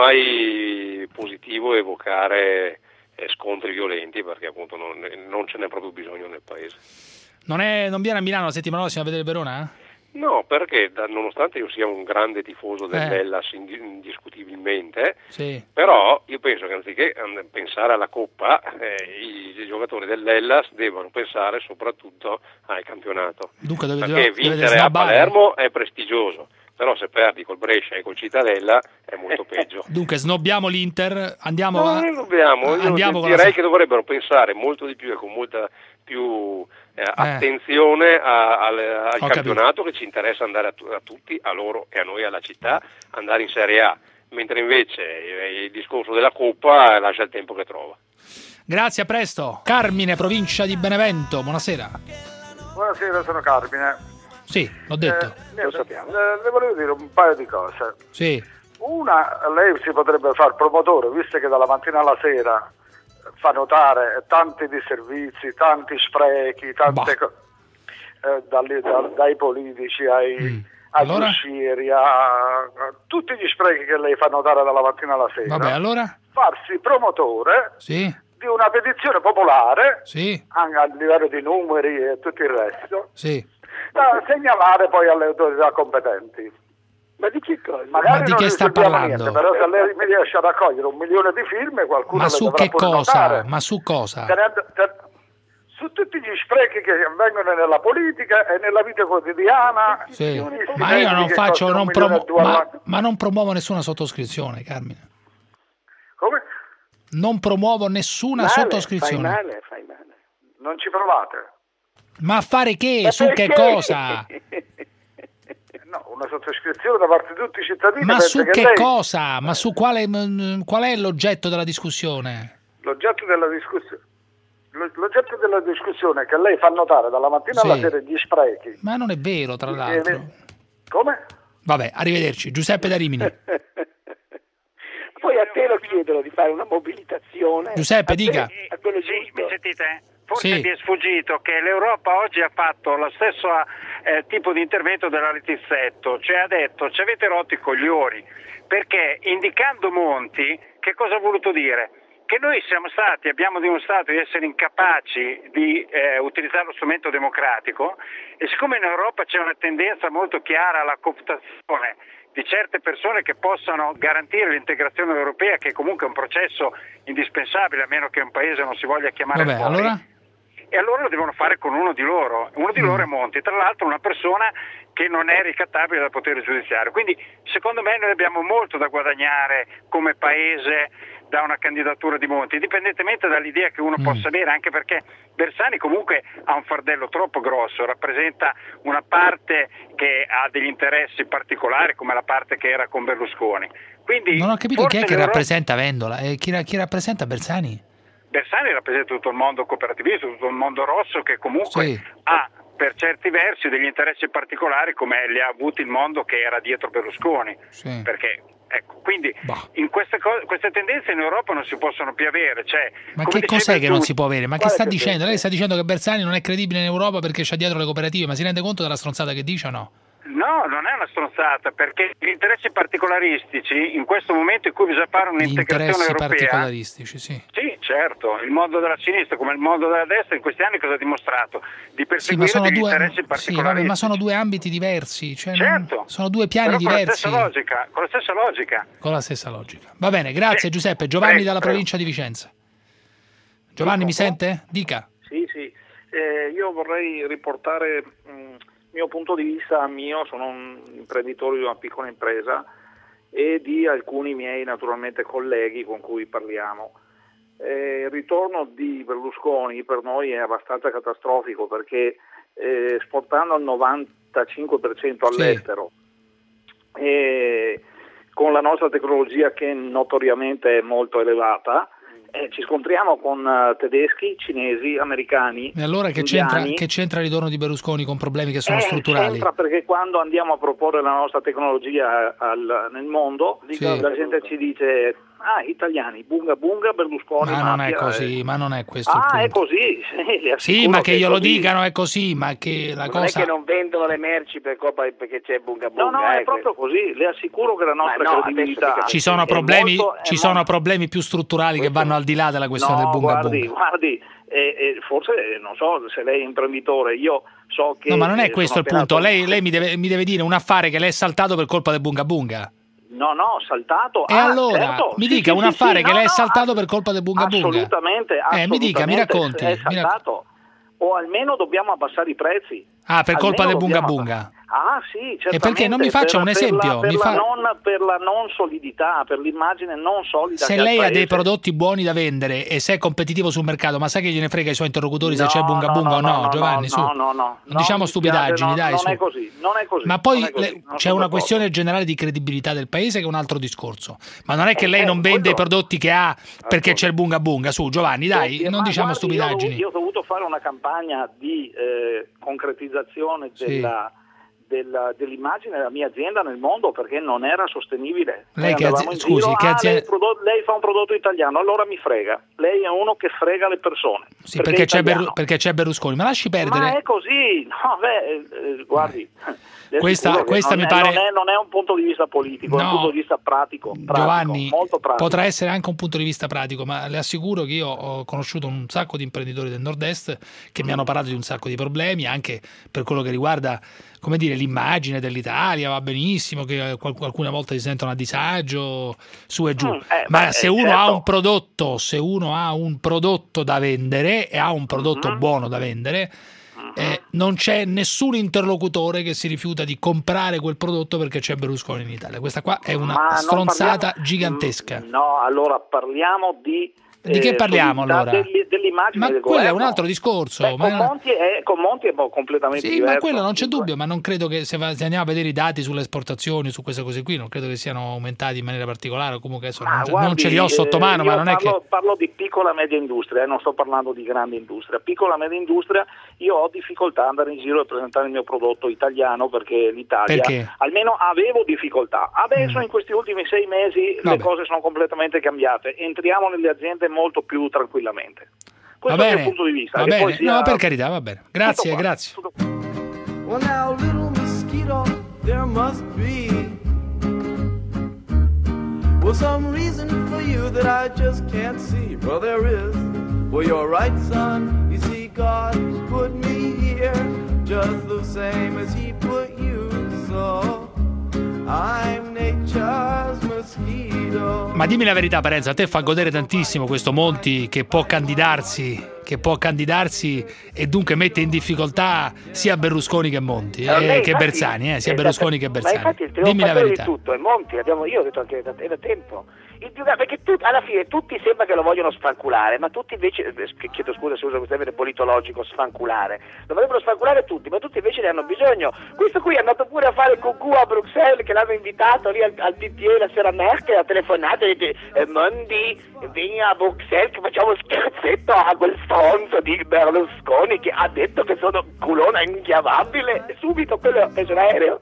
mai positivo evocare eh, scontri violenti perché appunto non, non ce n'è proprio bisogno nel paese. Non, è, non viene a Milano la settimana prossima a vedere il Verona? No, perché da- nonostante io sia un grande tifoso Eh. dell'Hellas indi- indiscutibilmente, Sì. però io penso che anziché and- pensare alla Coppa, eh, i, i giocatori dell'Hellas devono pensare soprattutto al campionato. Dunque dove Perché deve, deve vincere a snabbare. Palermo è prestigioso, però se perdi col Brescia e col Cittadella è molto peggio. Dunque snobbiamo l'Inter, andiamo No, a- non dobbiamo, io andiamo con direi la- che dovrebbero pensare molto di più e con molta più eh, attenzione a- al, al Ho campionato che ci interessa andare a, tu- a tutti, a loro e a noi, alla città, andare in Serie A, mentre invece eh, il discorso della Coppa lascia il tempo che trova. Grazie, a presto. Carmine, provincia di Benevento, buonasera. Buonasera, sono Carmine. Sì, l'ho detto. Eh, lo sappiamo. Eh, le volevo dire un paio di cose. Sì. Una, lei si potrebbe far promotore, visto che dalla mattina alla sera fa notare tanti disservizi, tanti sprechi, tante co- eh, dalli- da- dai politici ai, agli Allora? uscieri, a, a tutti gli sprechi che lei fa notare dalla mattina alla sera. Vabbè, allora? Farsi promotore Sì, di una petizione popolare, sì, anche a livello di numeri e tutto il resto, sì. da segnalare poi alle autorità competenti. Ma di che cosa? Magari Ma di non che sta risolviamo parlando? niente, però se lei mi riesce a raccogliere un milione di firme, qualcuno Ma le su dovrà che pure cosa? notare. Ma su cosa? Tenendo- ten- su tutti gli sprechi che avvengono nella politica e nella vita quotidiana. Sì. gli Ma io non stipendi che faccio, costano non un milione promo- e due ma, all'anno. ma non promuovo nessuna sottoscrizione, Carmine. Come? Non promuovo nessuna Male, sottoscrizione. fai male, fai male. Non ci provate? Ma a fare che? Ma Su che perché? cosa? No, una sottoscrizione da parte di tutti i cittadini. Ma penso su che lei- cosa? Ma su quale, mh, qual è l'oggetto della discussione? L'oggetto della discussione. L'oggetto della discussione è che lei fa notare dalla mattina alla Sì. sera gli sprechi. Ma non è vero, tra Eh, l'altro. Come? Vabbè, arrivederci. Giuseppe da Rimini. Poi a te lo chiedono di fare una mobilitazione. Giuseppe, A te- dica. a quello Sì, giusto. mi sentite? Forse Sì. vi è sfuggito che l'Europa oggi ha fatto lo stesso eh, tipo di intervento della Letizzetto, cioè ha detto ci avete rotto i coglioni, perché indicando Monti che cosa ha voluto dire? Che noi siamo stati, abbiamo dimostrato di essere incapaci di eh, utilizzare lo strumento democratico e siccome in Europa c'è una tendenza molto chiara alla cooptazione di certe persone che possano garantire l'integrazione europea, che comunque è un processo indispensabile a meno che un paese non si voglia chiamare Vabbè, fuori. allora? E allora lo devono fare con uno di loro. Uno di loro è Monti, tra l'altro una persona che non è ricattabile dal potere giudiziario. Quindi secondo me noi abbiamo molto da guadagnare come paese da una candidatura di Monti, indipendentemente dall'idea che uno Mm. possa avere, anche perché Bersani comunque ha un fardello troppo grosso, rappresenta una parte che ha degli interessi particolari come la parte che era con Berlusconi. Quindi Non ho capito chi forse è che l'Europa- rappresenta Vendola. Eh, chi, ra- chi rappresenta Bersani? Bersani rappresenta tutto il mondo cooperativista, tutto il mondo rosso che comunque Sì. ha per certi versi degli interessi particolari come li ha avuti il mondo che era dietro Berlusconi, sì. Perché ecco, quindi in queste, co- queste tendenze in Europa non si possono più avere, cioè, ma come che cos'è dicevi che tu, non si può avere? Ma che sta che dicendo? pensi? Lei sta dicendo che Bersani non è credibile in Europa perché c'ha dietro le cooperative, ma si rende conto della stronzata che dice o no? No, non è una stronzata, perché gli interessi particolaristici in questo momento in cui bisogna fare Gli un'integrazione interessi europea. particolaristici, sì. Sì, certo, il mondo della sinistra come il mondo della destra in questi anni cosa ha dimostrato? Di Sì, ma perseguire sono, degli due, interessi sì, particolari. vabbè, ma sono due ambiti diversi, cioè non- Certo. sono due piani Però con la diversi. stessa logica, con la stessa logica. Con la stessa logica. Va bene, grazie Giuseppe. Giovanni prego, dalla prego. provincia di Vicenza. Giovanni mi sente? Dica. Sì, sì, eh, io vorrei riportare mh, il mio punto di vista mio, sono un imprenditore di una piccola impresa e di alcuni miei naturalmente colleghi con cui parliamo. Eh, il ritorno di Berlusconi per noi è abbastanza catastrofico perché eh, esportando al novantacinque per cento all'estero e con la nostra tecnologia che notoriamente è molto elevata, eh, ci scontriamo con uh, tedeschi, cinesi, americani. E allora che c'entra, indiani. che c'entra il ritorno di Berlusconi con problemi che sono Eh, strutturali? C'entra perché quando andiamo a proporre la nostra tecnologia al- nel mondo, Sì. la gente ci dice ah, italiani, bunga bunga, Berlusconi, Ma non è mafia, così, eh. ma non è questo il Ah, punto. è così, sì, le Sì, assicuro ma che è glielo così. dicano è così, ma che la Non cosa... è che non vendono le merci per colpa perché c'è bunga bunga. No, no, è eh, proprio così, le assicuro che la nostra Ma no, credibilità adesso Ci sono è problemi, molto- è ci molto- sono problemi più strutturali che vanno al di là della questione no, del bunga guardi, bunga. guardi, eh, eh, forse eh, non so se lei è imprenditore, io so che... No, ma non è eh, questo sono il punto. appena- Lei, lei mi, deve, mi deve dire un affare che lei è saltato per colpa del bunga bunga. No, no, saltato. E ah, allora certo. mi Sì, dica sì, un sì, affare sì, che no, lei è no, saltato per colpa del bunga bunga. Assolutamente, Eh, mi dica, mi assolutamente racconti. È mi racconti. saltato. O almeno dobbiamo abbassare i prezzi. Ah, per colpa del Almeno bunga dobbiamo- bunga. Ah sì, certamente. E perché non mi faccia per, un esempio? Per la, per Mi la fa- non, per la non solidità, per l'immagine non solida. Se che lei il ha dei paese- prodotti buoni da vendere e se è competitivo sul mercato, ma sa che gliene frega ai suoi interlocutori se No, c'è il bunga no, bunga o no, no, no, Giovanni, no, su. no, no, no. Non No, diciamo mi stupidaggini, dispiace, dai, non su. è così, non è così. Ma poi non è così, le- non c'è sono una d'accordo. questione generale di credibilità del paese che è un altro discorso. Ma non è che Eh, lei eh, non vende quello- i prodotti che ha perché c'è il bunga bunga, su Giovanni, dai, Senti, non ma diciamo guardi, io ho dovuto- stupidaggini. Io ho dovuto fare una campagna di eh, concretizzazione Sì. della, della- dell'immagine della mia azienda nel mondo perché non era sostenibile. Lei Noi che andavamo azi- in giro, scusi, che "Ah, azienda- lei, prodo- lei fa un prodotto italiano, allora mi frega. Lei è uno che frega le persone. Sì, perché, è c'è italiano. Berlu- perché c'è Berlusconi, ma lasci Ma perdere. è così, no, beh, eh, guardi, le Questa- assicuro che questa non mi è- pare- non è, non è un punto di vista politico, è No. un punto di vista pratico, pratico, Giovanni, molto pratico. potrà essere anche un punto di vista pratico, ma le assicuro che io ho conosciuto un sacco di imprenditori del nord-est che mi hanno parlato di un sacco di problemi, anche per quello che riguarda, come dire, l'immagine dell'Italia, va benissimo, che qual- alcune volte si sentono a disagio, su e giù. Mm, eh, ma beh, se eh, uno ha certo. un prodotto, se uno ha un prodotto da vendere e ha un prodotto Mm-hmm. buono da vendere, eh, non c'è nessun interlocutore che si rifiuta di comprare quel prodotto perché c'è Berlusconi in Italia. Questa qua è una Ma non stronzata parliamo- gigantesca. No, allora parliamo di... Di che parliamo, solidità allora? degli- dell'immagine Ma del quello è governo. un altro discorso. Beh, ma- con, Monti è, con Monti è boh, completamente Sì, diverso. ma quello non c'è dubbio, ma non credo che se, va- se andiamo a vedere i dati sulle esportazioni, su queste cose qui, non credo che siano aumentati in maniera particolare, o comunque adesso Ma non, guardi, non ce li ho sotto eh, mano, ma io non è parlo, che... parlo di piccola e media industria, eh, non sto parlando di grande industria. Piccola e media industria, io ho difficoltà ad andare in giro e presentare il mio prodotto italiano perché l'Italia, Perché? almeno avevo difficoltà. Adesso in questi ultimi sei mesi le Vabbè. cose sono completamente cambiate, entriamo nelle aziende molto più tranquillamente. Va Questo è il bene, mio punto di vista. va che bene. poi sia- No, per carità, va bene. Grazie, Tutto qua, grazie. tutto Well, now, little mosquito, there must be well some reason for you that I just can't see. Well, there is. Well, you're right, son. You see, God put me here just the same as He put you. So I'm nature's mosquito. Ma dimmi la verità, Parenzo, a te fa godere tantissimo questo Monti che può candidarsi, che può candidarsi e dunque mette in difficoltà sia Berlusconi che Monti, eh, Eh, beh, che infatti- Bersani, eh, sia esatto. Berlusconi che Ma Bersani. infatti il Dimmi la trionfatore di verità. tutto è Monti, abbiamo, io ho detto anche da, è da tempo. Il più grande, perché tu, alla fine tutti sembra che lo vogliono sfanculare, ma tutti invece, eh, chiedo scusa se uso questo termine politologico, sfanculare, lo vorrebbero sfanculare tutti, ma tutti invece ne hanno bisogno. Questo qui è andato pure a fare cucù a Bruxelles, che l'hanno invitato lì al, al P T E la sera Merkel, ha telefonato e ha detto eh, Mondi, vieni a Bruxelles che facciamo scherzetto a quel stronzo di Berlusconi che ha detto che sono culona inchiavabile, subito quello ha preso l'aereo.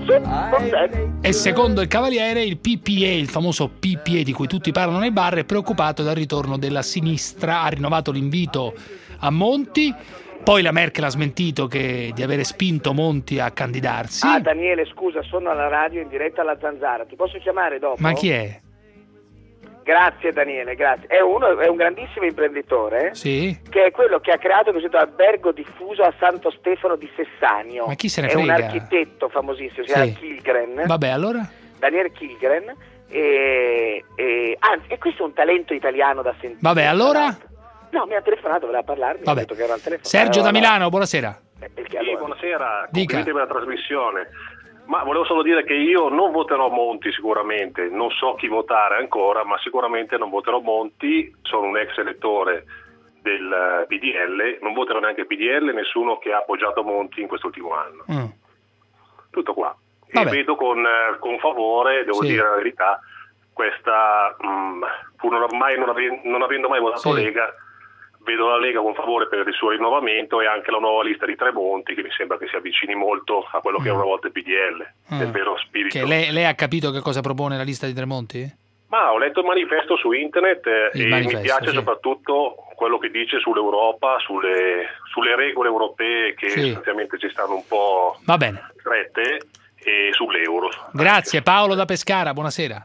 E secondo il Cavaliere il P P E, il famoso P P E di cui tutti parlano nei bar, è preoccupato dal ritorno della sinistra, ha rinnovato l'invito a Monti, poi la Merkel ha smentito che, di avere spinto Monti a candidarsi. Ah, Daniele, scusa, sono alla radio in diretta alla Zanzara, ti posso chiamare dopo? Ma chi è? Grazie Daniele, grazie. È, uno, è un grandissimo imprenditore, sì, che è quello che ha creato questo albergo diffuso a Santo Stefano di Sessanio. Ma chi se ne è frega? un architetto famosissimo, si chiama Sì. Kilgren. Vabbè, allora? Daniel Kilgren. E, e, anzi, e questo è un talento italiano da sentire. Vabbè, allora? No, mi ha telefonato, voleva parlarmi. Vabbè. Ha detto che era al telefono. Sergio Allora, da Milano, buonasera. eh, perché Sì, allora- buonasera, Dica. complimenti per la trasmissione. Ma volevo solo dire che io non voterò Monti sicuramente, non so chi votare ancora, ma sicuramente non voterò Monti, sono un ex elettore del P D L, non voterò neanche P D L, nessuno che ha appoggiato Monti in quest'ultimo anno. Mm. Tutto qua. Vabbè. E vedo con, eh, con favore, devo Sì. dire la verità, questa, mh, pur non, ormai non, ave- non avendo mai votato Sì. Lega, vedo la Lega con favore per il suo rinnovamento e anche la nuova lista di Tremonti, che mi sembra che si avvicini molto a quello che era una volta il P D L, Mm. del vero spirito. Che lei, lei ha capito che cosa propone la lista di Tremonti? Ma ho letto il manifesto su internet eh, Il e manifesto, mi piace sì. soprattutto quello che dice sull'Europa, sulle, sulle regole europee che Sì. sostanzialmente ci stanno un po' Va bene. strette, e sull'euro. Grazie. Paolo da Pescara, buonasera.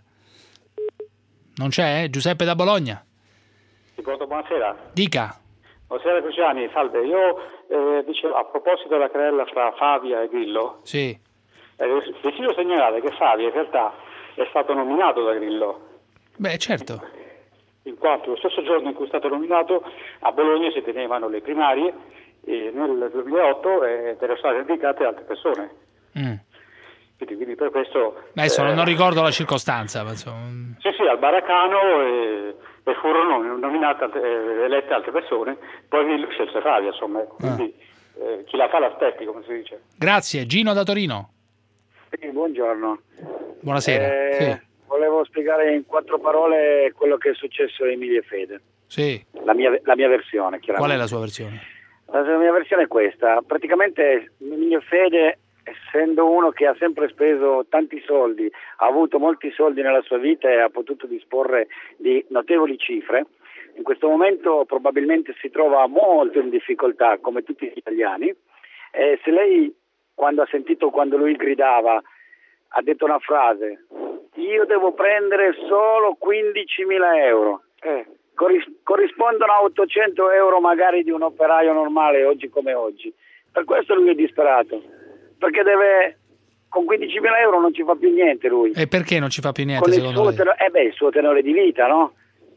Non c'è? eh? Giuseppe da Bologna. Sì, pronto, buonasera. Dica. Buonasera Cruciani, salve. Io eh, dicevo, a proposito della querela fra Favia e Grillo, Sì. eh, desidero segnalare che Favia in realtà è stato nominato da Grillo, Beh, certo. in quanto lo stesso giorno in cui è stato nominato a Bologna si tenevano le primarie e nel duemilaotto eh, erano state indicate altre persone. Mm. Quindi, quindi per questo... Adesso eh, non- non ricordo la circostanza. Ma insomma. Sì, sì, al Baracano e, e furono nominate, eh, elette altre persone, poi Grillo scelse Favia, insomma, quindi eh, chi la fa l'aspetti, come si dice. Grazie. Gino da Torino. Sì, buongiorno. Buonasera. Eh, Sì. Volevo spiegare in quattro parole quello che è successo a Emilia e Fede. Sì. La mia, la mia versione, chiaramente. Qual è la sua versione? La mia versione è questa. Praticamente Emilio Fede, essendo uno che ha sempre speso tanti soldi, ha avuto molti soldi nella sua vita e ha potuto disporre di notevoli cifre, in questo momento probabilmente si trova molto in difficoltà, come tutti gli italiani. E se lei, quando ha sentito quando lui gridava, ha detto una frase: io devo prendere solo quindicimila euro, eh, corris- corrispondono a ottocento euro magari di un operaio normale oggi come oggi. Per questo lui è disperato, perché deve, con quindicimila euro non ci fa più niente lui. E perché non ci fa più niente Con il secondo suo lei? tenore, eh beh, il suo tenore di vita, no?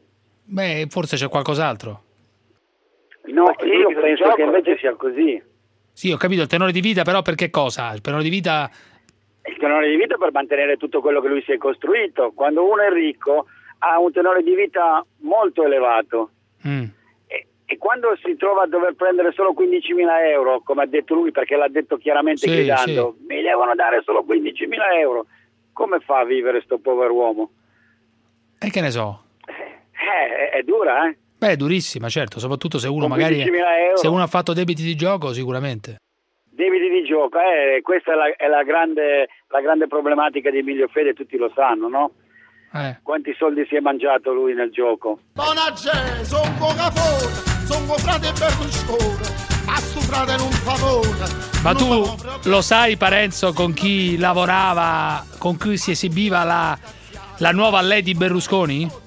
Beh, forse c'è qualcos'altro. No, io penso che invece sia così. Sì, ho capito il tenore di vita, però per che cosa? Il tenore di vita... Il tenore di vita per mantenere tutto quello che lui si è costruito. Quando uno è ricco ha un tenore di vita molto elevato. Mm. E, e quando si trova a dover prendere solo quindicimila euro, come ha detto lui, perché l'ha detto chiaramente Sì, gridando, sì. mi devono dare solo quindicimila euro, come fa a vivere sto povero uomo? E che ne so? Eh, è, è dura, eh? Beh, è durissima, certo, soprattutto se uno Con magari... quindicimila euro. Se uno ha fatto debiti di gioco, sicuramente. Debiti di gioco, eh, questa è, la, è la, grande, la grande problematica di Emilio Fede, tutti lo sanno, no? Eh. Quanti soldi si è mangiato lui nel gioco? Donna G, son cocafone, son frate Berlusconi, a sto frate non favore. Ma tu lo sai, Parenzo, con chi lavorava, con cui si esibiva la, la nuova Lady Berlusconi?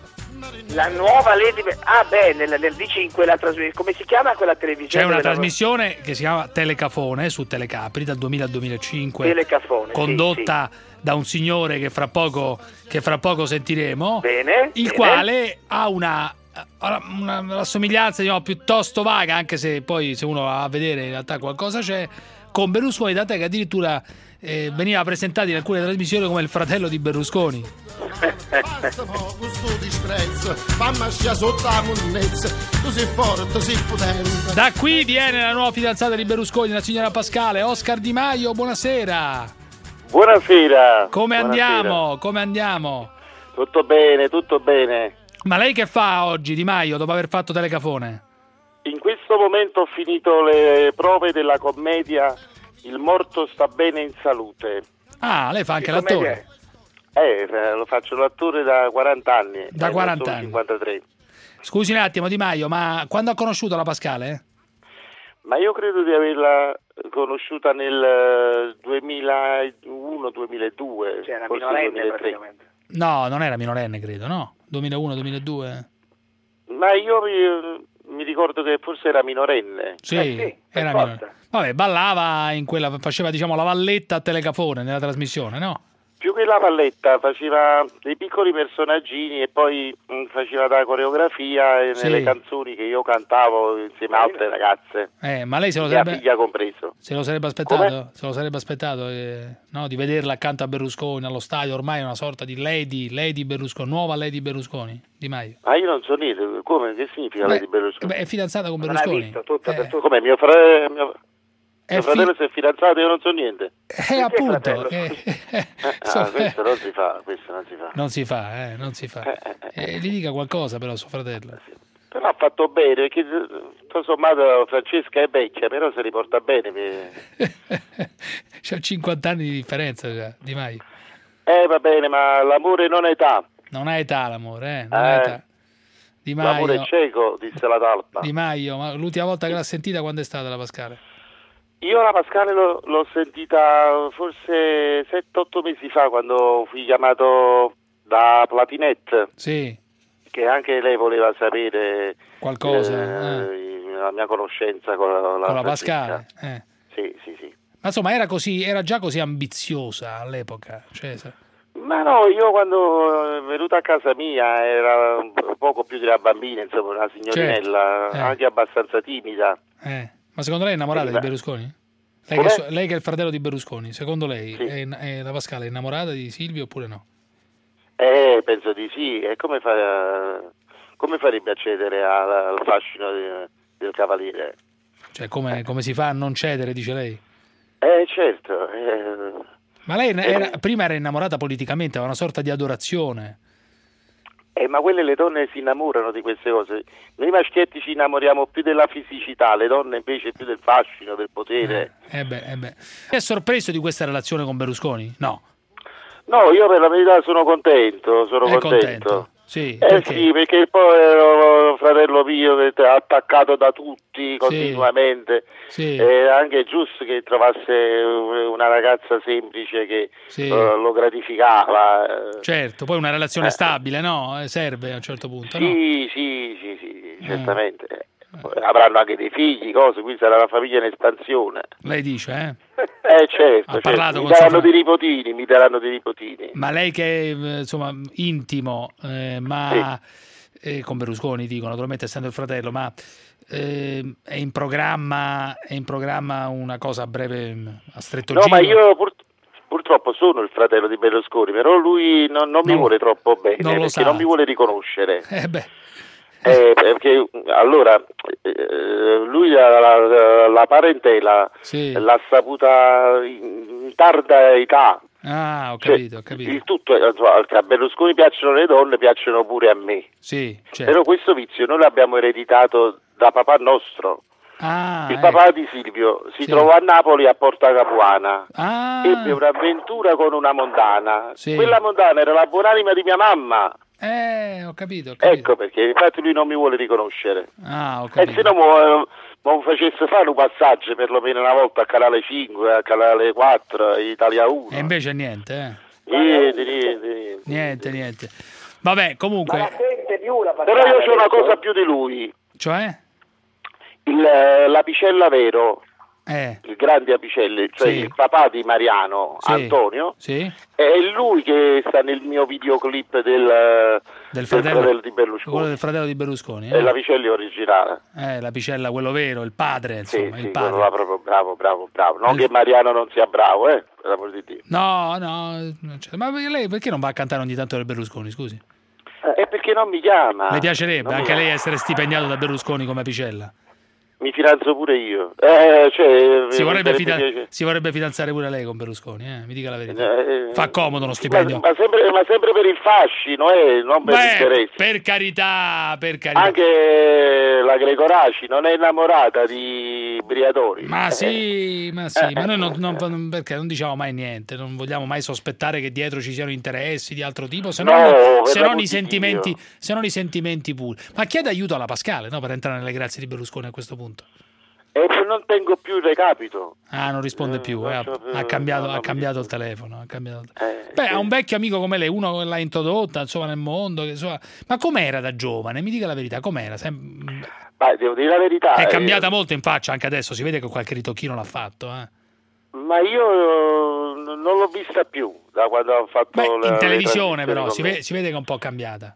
La nuova Lady... Ah beh, nel, nel dici in quella trasmissione... Come si chiama quella televisione? C'è una della- trasmissione che si chiama Telecafone su Telecapri dal duemila al duemilacinque, Telecafone, condotta da un signore che fra poco, che fra poco sentiremo, Bene, il bene. quale ha una, una, una somiglianza, diciamo, piuttosto vaga, anche se poi se uno va a vedere in realtà qualcosa c'è, con Berlusconi, da te che addirittura eh, veniva presentato in alcune trasmissioni come il fratello di Berlusconi. Questo disprezzo, fammi scia sotto la monnezza, tu sei forte, sei potente. Da qui viene la nuova fidanzata di Berlusconi, la signora Pascale. Oscar Di Maio, buonasera. Buonasera. Come Buonasera. andiamo? Come andiamo? Tutto bene, tutto bene. Ma lei che fa oggi, Di Maio, dopo aver fatto Telecafone? questo momento ho finito le prove della commedia Il morto sta bene in salute. Ah, lei fa anche Che l'attore? Eh, lo faccio l'attore da quaranta anni. Da eh, quaranta sono anni. cinquantatré. Scusi un attimo, Di Maio, ma quando ha conosciuto la Pascale? Ma io credo di averla conosciuta nel duemilauno duemiladue. Cioè, era forse minorenne duemilatré. praticamente. No, non era minorenne, credo, no? duemilauno duemiladue? Ma io mi, mi ricordo che forse era minorenne. Sì, Eh sì, per era forza. minorenne. Vabbè, ballava in quella, faceva diciamo la valletta a Telecafone nella trasmissione, no? Più che la valletta faceva dei piccoli personaggini e poi mh, faceva la coreografia e Sì. nelle canzoni che io cantavo insieme a altre ragazze, Eh, ma lei se lo mia sarebbe, figlia compreso. se lo sarebbe aspettato, Come? se lo sarebbe aspettato eh, no, di vederla accanto a Berlusconi allo stadio, ormai è una sorta di Lady, Lady Berlusconi, nuova Lady Berlusconi, Di Maio. Ma io non so niente, come, che significa Beh, Lady Berlusconi? Beh, è fidanzata con Non l'ha Berlusconi. visto, tutta per tutta. Come, mio, frate- mio, È mio fi- fratello si è fidanzato e io non so niente. Eh, appunto, fratello? eh, eh, Ah, so- questo non si fa, questo non si fa. non si fa, eh, non si fa. Eh, gli dica qualcosa però suo fratello. Però ha fatto bene, perché tutto sommato Francesca è vecchia, però si riporta bene. per- C'ha cinquanta anni di differenza già, Di Maio. Eh, va bene, ma l'amore non è età. Non ha età l'amore, eh, non ha Eh, età. Di L'amore è Maio, cieco, disse la talpa. Di Maio, ma l'ultima volta che l'ha sentita quando è stata la Pascale? Io la Pascale l'ho, l'ho sentita forse sette otto mesi fa, quando fui chiamato da Platinette, Sì, che anche lei voleva sapere qualcosa eh, la mia conoscenza con la, con la Francesca. Pascale. eh. Sì, sì, sì. Ma insomma era così, era già così ambiziosa all'epoca. Cioè, sa- Ma no, io quando è venuta a casa mia era un poco più di una bambina, insomma, una signorinella, Certo, eh. anche abbastanza timida. eh. Ma secondo lei è innamorata Sì, di beh. Berlusconi? Lei Come? che, so- lei che è il fratello di Berlusconi, secondo lei Sì. è, è la Pascale è innamorata di Silvio oppure no? Eh, penso di sì. E come, fa, come farebbe a cedere al, al fascino di- del cavaliere? Cioè come, come si fa a non cedere, dice lei? Eh, certo. eh. Ma lei era- prima era innamorata politicamente, aveva una sorta di adorazione. Eh, ma quelle le donne si innamorano di queste cose. Noi maschietti ci innamoriamo più della fisicità, le donne invece più del fascino, del potere. Eh beh, eh beh. È sorpreso di questa relazione con Berlusconi? No. No, io per la verità sono contento, sono È contento. contento? Sì, Eh perché? sì, perché il povero fratello mio che è attaccato da tutti continuamente, Sì. è anche giusto che trovasse una ragazza semplice che Sì. eh, lo gratificava. eh. Certo, poi una relazione Eh. stabile, no? Eh, Serve a un certo punto, no? Sì, sì, sì, sì, certamente. Avranno anche dei figli, cose, qui sarà una famiglia in espansione. Lei dice, eh? Eh certo, Ha certo. parlato mi con daranno suo dei nipotini, mi daranno dei nipotini. Ma lei che è eh, insomma intimo, eh, ma eh, con Berlusconi dico, naturalmente essendo il fratello, ma eh, è in programma è in programma una cosa a breve, a stretto No, giro? ma io pur- purtroppo sono il fratello di Berlusconi, però lui non, non mi Non- vuole troppo bene, non lo perché sa. non mi vuole riconoscere. Eh beh, Eh, perché allora eh, lui la, la- la parentela sì. l'ha saputa in tarda età. Ah, ho Cioè, capito, ho capito. il tutto è- insomma, a Berlusconi piacciono le donne, piacciono pure a me. Sì, certo. Però questo vizio noi l'abbiamo ereditato da papà nostro. Ah, Il eh. papà di Silvio si Sì. trovò a Napoli a Porta Capuana. Ah, Ebbe un'avventura con una montana. Sì. Quella montana era la buonanima di mia mamma. eh, ho capito, ho capito. Ecco perché, infatti lui non mi vuole riconoscere. Ah, ho E capito. se no mo, mo facesse fare un passaggio perlomeno una volta a Canale cinque, a Canale quattro, a Italia uno. E invece niente, eh. Niente, niente, niente. Niente, niente. Vabbè, comunque, Sente più la Però io c'ho una adesso? cosa più di lui. cioè? Il, eh, l'apicella vero, Eh, il grande Apicelli, cioè Sì. il papà di Mariano, Sì. Antonio, sì? è lui che sta nel mio videoclip del, Del fratello, di Berlusconi. quello del fratello di Berlusconi, È eh? l'Apicelli originale. Eh, la picella, quello vero, il padre, Sì, insomma, sì, il quello padre. là proprio bravo, bravo, bravo. Non Il- che Mariano non sia bravo, eh, per l'amor di Dio. No, no, non c'è- ma perché lei perché non va a cantare ogni tanto del Berlusconi, scusi? È perché non mi chiama. Le piacerebbe Non mi anche lei chiama. essere stipendiato da Berlusconi come Apicella? mi fidanzo pure io. Eh, cioè, Si vorrebbe, mi sarebbe fida- si vorrebbe fidanzare pure lei con Berlusconi, eh? Mi dica la verità. Eh, Fa comodo uno ma, stipendio. ma sempre, ma sempre per il fascino, eh, non per Beh, l'interesse. per carità, per carità. Anche la Gregoraci non è innamorata di Briatore. Ma sì, ma sì, Eh, ma noi non, non- perché non diciamo mai niente, non vogliamo mai sospettare che dietro ci siano interessi di altro tipo, se No, no, per se non l'amor i di sentimenti, Dio. se non i sentimenti puri. Ma chiede aiuto alla Pascale, no, per entrare nelle grazie di Berlusconi a questo punto. E non tengo più il recapito. Ah, non risponde più, eh, ha, ha cambiato, ha cambiato il telefono. Ha cambiato il telefono. Eh, Beh, ha un vecchio amico come lei, uno che l'ha introdotta insomma nel mondo. Che, insomma, ma com'era da giovane? Mi dica la verità, com'era? Sem- Ma devo dire la verità. È eh, cambiata molto in faccia anche adesso, si vede che qualche ritocchino l'ha fatto. Eh. Ma io eh, non l'ho vista più da quando ho fatto Beh, la, in le televisione trasmissioni però con si me. vede, si vede che è un po' cambiata.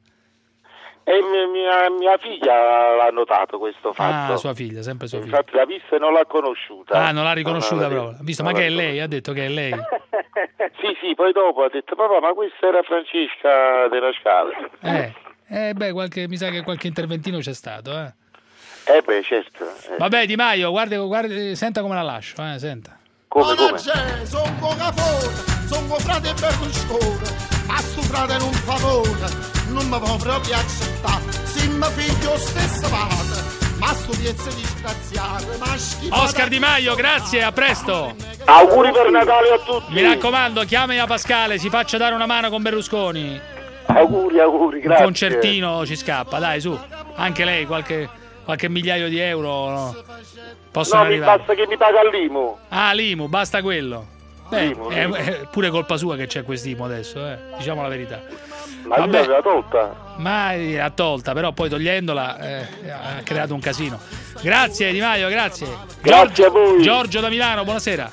E mia, mia, mia figlia l'ha notato questo fatto. Ah, sua figlia, sempre sua figlia. Infatti l'ha vista e non l'ha conosciuta. Ah, non l'ha riconosciuta Non l'ha- proprio. Ha visto, non ma che è l'ha lei? Ha detto che è lei. Sì, sì, poi dopo ha detto papà, ma questa era Francesca della Scala. Eh, eh beh, qualche, mi sa che qualche interventino c'è stato, eh. Eh beh, certo. eh. Vabbè, Di Maio, guardi, guardi, senta come la lascio, eh, senta. Come, come? Sono con Cafone, sono con frate Berlusconi, ma sto frate non favore, non mi può proprio accettare, se mi figlio stesso vada, ma sto piezzo disgraziato, ma schifo. Oscar Di Maio, grazie, a presto. Auguri per Natale a tutti. Mi raccomando, chiami a Pascale, si faccia dare una mano con Berlusconi. Auguri, auguri, Un grazie. concertino ci scappa, dai, su. Anche lei, qualche, qualche migliaio di euro no? possono No, mi arrivare. basta che mi paga l'I M U. Ah, l'I M U, basta quello. Beh, L'I M U, è, l'I M U. è pure colpa sua che c'è quest'I M U adesso, eh. Diciamo la verità. Ma io Vabbè. l'aveva tolta. Ma l'ha tolta, però poi togliendola eh, ha creato un casino. Grazie Di Maio, grazie. Grazie a voi. Giorgio da Milano, buonasera.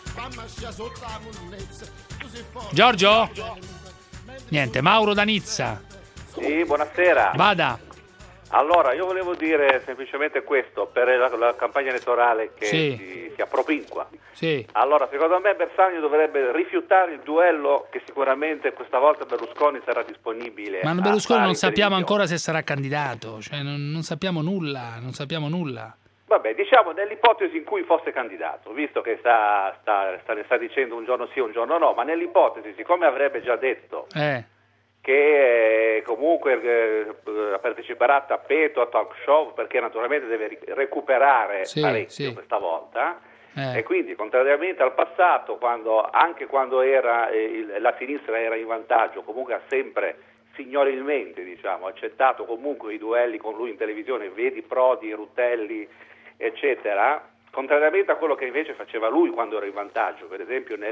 Giorgio? Niente, Mauro da Nizza. Sì, buonasera. Vada. Allora, io volevo dire semplicemente questo, per la, la campagna elettorale che Sì. si, si appropinqua. Sì. Allora, secondo me Bersani dovrebbe rifiutare il duello che sicuramente questa volta Berlusconi sarà disponibile. Ma a Berlusconi fare non in sappiamo televisione. ancora se sarà candidato, cioè non, non sappiamo nulla, non sappiamo nulla. Vabbè, diciamo nell'ipotesi in cui fosse candidato, visto che sta, sta, sta, sta dicendo un giorno sì, un giorno no, ma nell'ipotesi, siccome avrebbe già detto Eh. che eh, comunque eh, parteciperà a tappeto, a talk show, perché naturalmente deve ri- recuperare Sì, parecchio sì. questa volta, Eh. e quindi contrariamente al passato, quando, anche quando era, eh, il- la sinistra era in vantaggio, comunque ha sempre signorilmente diciamo, accettato comunque i duelli con lui in televisione, vedi Prodi, Rutelli, eccetera, contrariamente a quello che invece faceva lui quando era in vantaggio, per esempio nel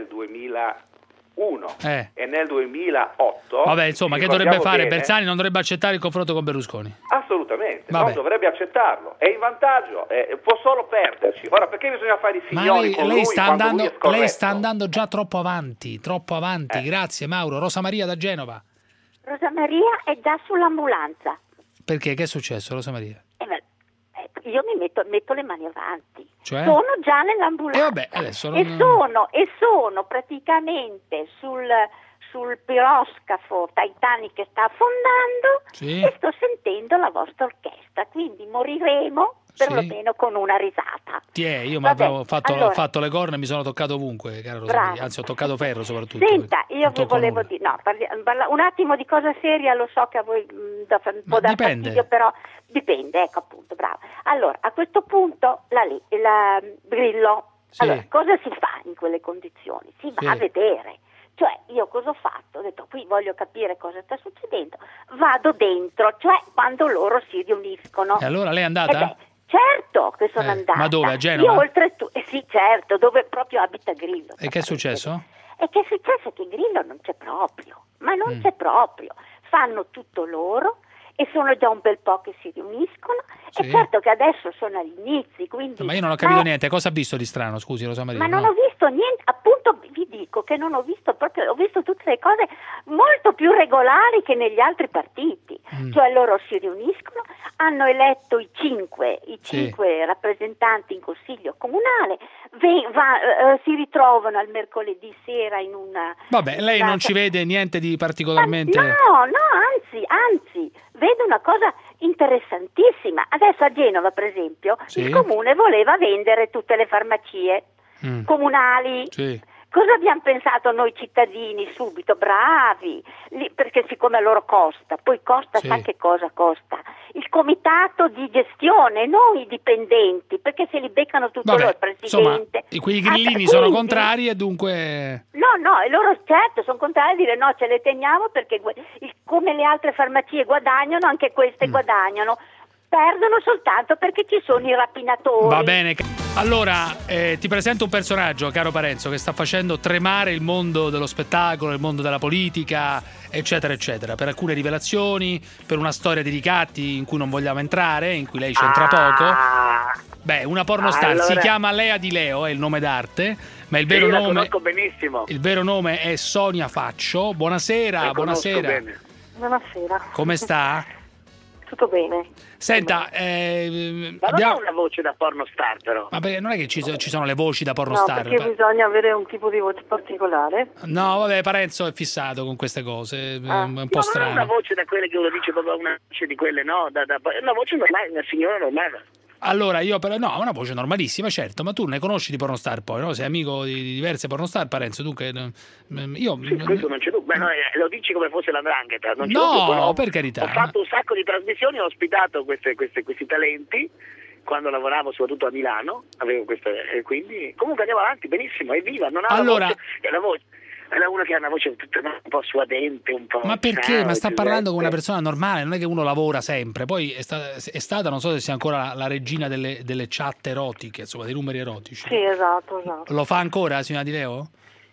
duemilauno Eh. e nel duemilaotto. Vabbè, insomma, ci che dovrebbe ricordiamo fare? bene, Bersani non dovrebbe accettare il confronto con Berlusconi. Assolutamente, Vabbè. non dovrebbe accettarlo, è in vantaggio, eh, può solo perderci. Ora, perché bisogna fare i Ma signori lei, con lei lui sta quando andando, lui è scorretto? lei sta andando già troppo avanti, troppo avanti. Eh. Grazie Mauro. Rosa Maria da Genova. Rosa Maria è già sull'ambulanza. Perché? Che è successo, Rosa Maria? Eh, ma- eh, io mi metto, metto le mani avanti. Cioè? Sono già nell'ambulanza. E vabbè, adesso non- e, sono, e sono praticamente sul, sul piroscafo Titanic che sta affondando Sì. e sto sentendo la vostra orchestra. Quindi moriremo perlomeno con una risata. Tiè, io mi Vabbè, avevo fatto, allora- fatto le corna e mi sono toccato ovunque, cara Rosa Bravo. Maria. Anzi, ho toccato ferro soprattutto. Senta, io Non vi tocco volevo nulla. dire, no, parli- parla- un attimo di cosa seria, lo so che a voi mh, da, può dar dipende. fastidio, però dipende, ecco appunto, bravo. Allora, a questo punto, la, li- la Grillo, Sì. allora, cosa si fa in quelle condizioni? Si va Sì. a vedere. Cioè, io cosa ho fatto? Ho detto, qui voglio capire cosa sta succedendo, vado dentro, cioè quando loro si riuniscono. E allora lei è andata? Eh beh, certo che sono Eh, andata. ma dove, a Genova? Io oltretutto, eh sì, certo, dove proprio abita Grillo. E che è successo? E che è successo? Che Grillo non c'è proprio, ma non Mm. c'è proprio. Fanno tutto loro e sono già un bel po' che si riuniscono. Sì. E certo che adesso sono agli inizi, quindi... Ma io non ho capito ma- niente. Cosa ha visto di strano? Scusi, Rosa Maria. Ma non no? ho visto niente, appunto vi dico che non ho visto proprio, ho visto tutte le cose molto più regolari che negli altri partiti. Mm. Cioè loro si riuniscono, hanno eletto i cinque, i Sì. cinque rappresentanti in consiglio comunale, ve- va- eh, si ritrovano al mercoledì sera in una... Vabbè, lei non ci vede niente di particolarmente... No, no, anzi, anzi, vedo una cosa interessantissima. Adesso Adesso a Genova, per esempio, Sì. il comune voleva vendere tutte le farmacie Mm. comunali. Sì. Cosa abbiamo pensato noi cittadini subito? Bravi, Lì- perché siccome a loro costa, poi costa, Sì. sa che cosa costa? Il comitato di gestione, non i dipendenti, perché se li beccano tutto loro, il Vabbè, insomma, presidente. i- quei Ah, grillini quindi- sono contrari e dunque... No, no, e loro certo sono contrari a dire no, ce le teniamo perché gu- il- come le altre farmacie guadagnano, anche queste Mm. guadagnano. Perdono soltanto perché ci sono i rapinatori. Va bene. Allora, eh, ti presento un personaggio, caro Parenzo, che sta facendo tremare il mondo dello spettacolo, il mondo della politica, eccetera, eccetera. Per alcune rivelazioni, per una storia di ricatti in cui non vogliamo entrare, in cui lei c'entra poco. Beh, una pornostar, allora- si chiama Lea Di Leo, è il nome d'arte, ma il vero Io la nome... conosco benissimo. Il vero nome è Sonia Faccio. Buonasera, La conosco buonasera. bene. Buonasera. Come sta? Tutto bene. Senta, eh, Ma abbiamo... non è una voce da pornostar, però. Ma perché non è che ci, ci sono le voci da No, pornostar? perché bisogna avere un tipo di voce particolare. No, vabbè, Parenzo è fissato con queste cose, è Ah. un po' No, non è strano. una voce da quelle che uno dice, proprio una voce di quelle, no, da, da, è una voce normale, una signora normale. Allora, io però no, è una voce normalissima, certo, ma tu ne conosci di pornostar poi, no? Sei amico di, di diverse pornostar, Parenzo, dunque eh, io Sì, questo non c'è dubbio. Beh, no, eh, lo dici come fosse la 'ndrangheta, non c'è No, dubbio. Ho- per carità. Ho fatto un sacco di trasmissioni, ho ospitato queste, queste, questi talenti quando lavoravo soprattutto a Milano, avevo queste, e quindi comunque andiamo avanti, benissimo, è viva, non ha Allora- una voce, è la voce. È una che ha una voce tutta un po' suadente, un po'. Ma perché? Ma sta ciao, parlando con una Giuseppe. persona normale, non è che uno lavora sempre. Poi è stata, è stata non so se sia ancora la, la regina delle, delle chat erotiche, insomma, dei numeri erotici. Sì, esatto, esatto. Lo fa ancora, signora Di Leo?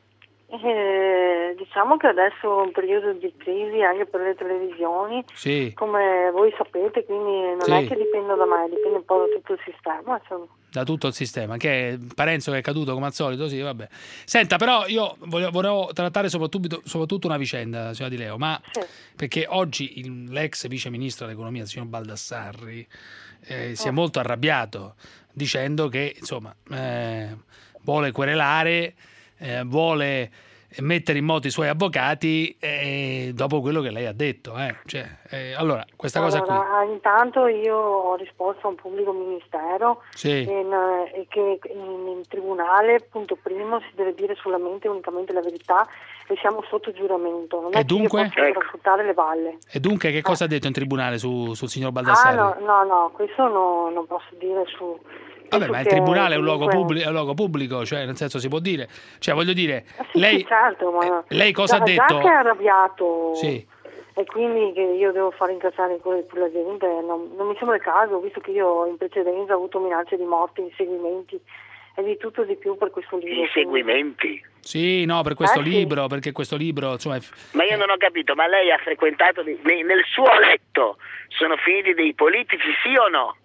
Eh, diciamo che adesso è un periodo di crisi anche per le televisioni, Sì. come voi sapete, quindi non Sì. è che dipende da me, dipende un po' da tutto il sistema. Insomma. Da tutto il sistema, che è Parenzo che è caduto come al solito, sì, vabbè. Senta, però io voglio, volevo trattare soprattutto, soprattutto una vicenda, signora Di Leo, ma perché oggi il- l'ex vice ministro dell'economia, il signor Baldassarri, eh, si è molto arrabbiato dicendo che, insomma, eh, vuole querelare, eh, vuole mettere in moto i suoi avvocati eh, dopo quello che lei ha detto. Eh. Cioè, eh, allora, questa cosa qui. Allora, intanto io ho risposto a un pubblico ministero Sì. in, eh, e che in, in tribunale, punto primo, si deve dire solamente e unicamente la verità e siamo sotto giuramento. Non E è dunque? che io posso rafforzare le balle. E dunque che cosa ha detto in tribunale su, sul signor Ah Baldassarri? no, no, no, questo no, non posso dire su... Vabbè, penso ma il che tribunale è un, luogo comunque- pubblico, è un luogo pubblico, cioè nel senso si può dire. Cioè voglio dire, Sì, lei, sì, certo, ma lei cosa già, ha detto? Già che è arrabbiato Sì. e quindi che io devo far incazzare quello per la gente, non, non mi sembra il caso, visto che io in precedenza ho avuto minacce di morte, inseguimenti e di tutto di più per questo libro. Inseguimenti? Sì, no, per questo Eh, sì. libro, perché questo libro, insomma, è- Ma io non ho capito, ma lei ha frequentato di- ne- nel suo letto sono finiti dei politici, sì o no?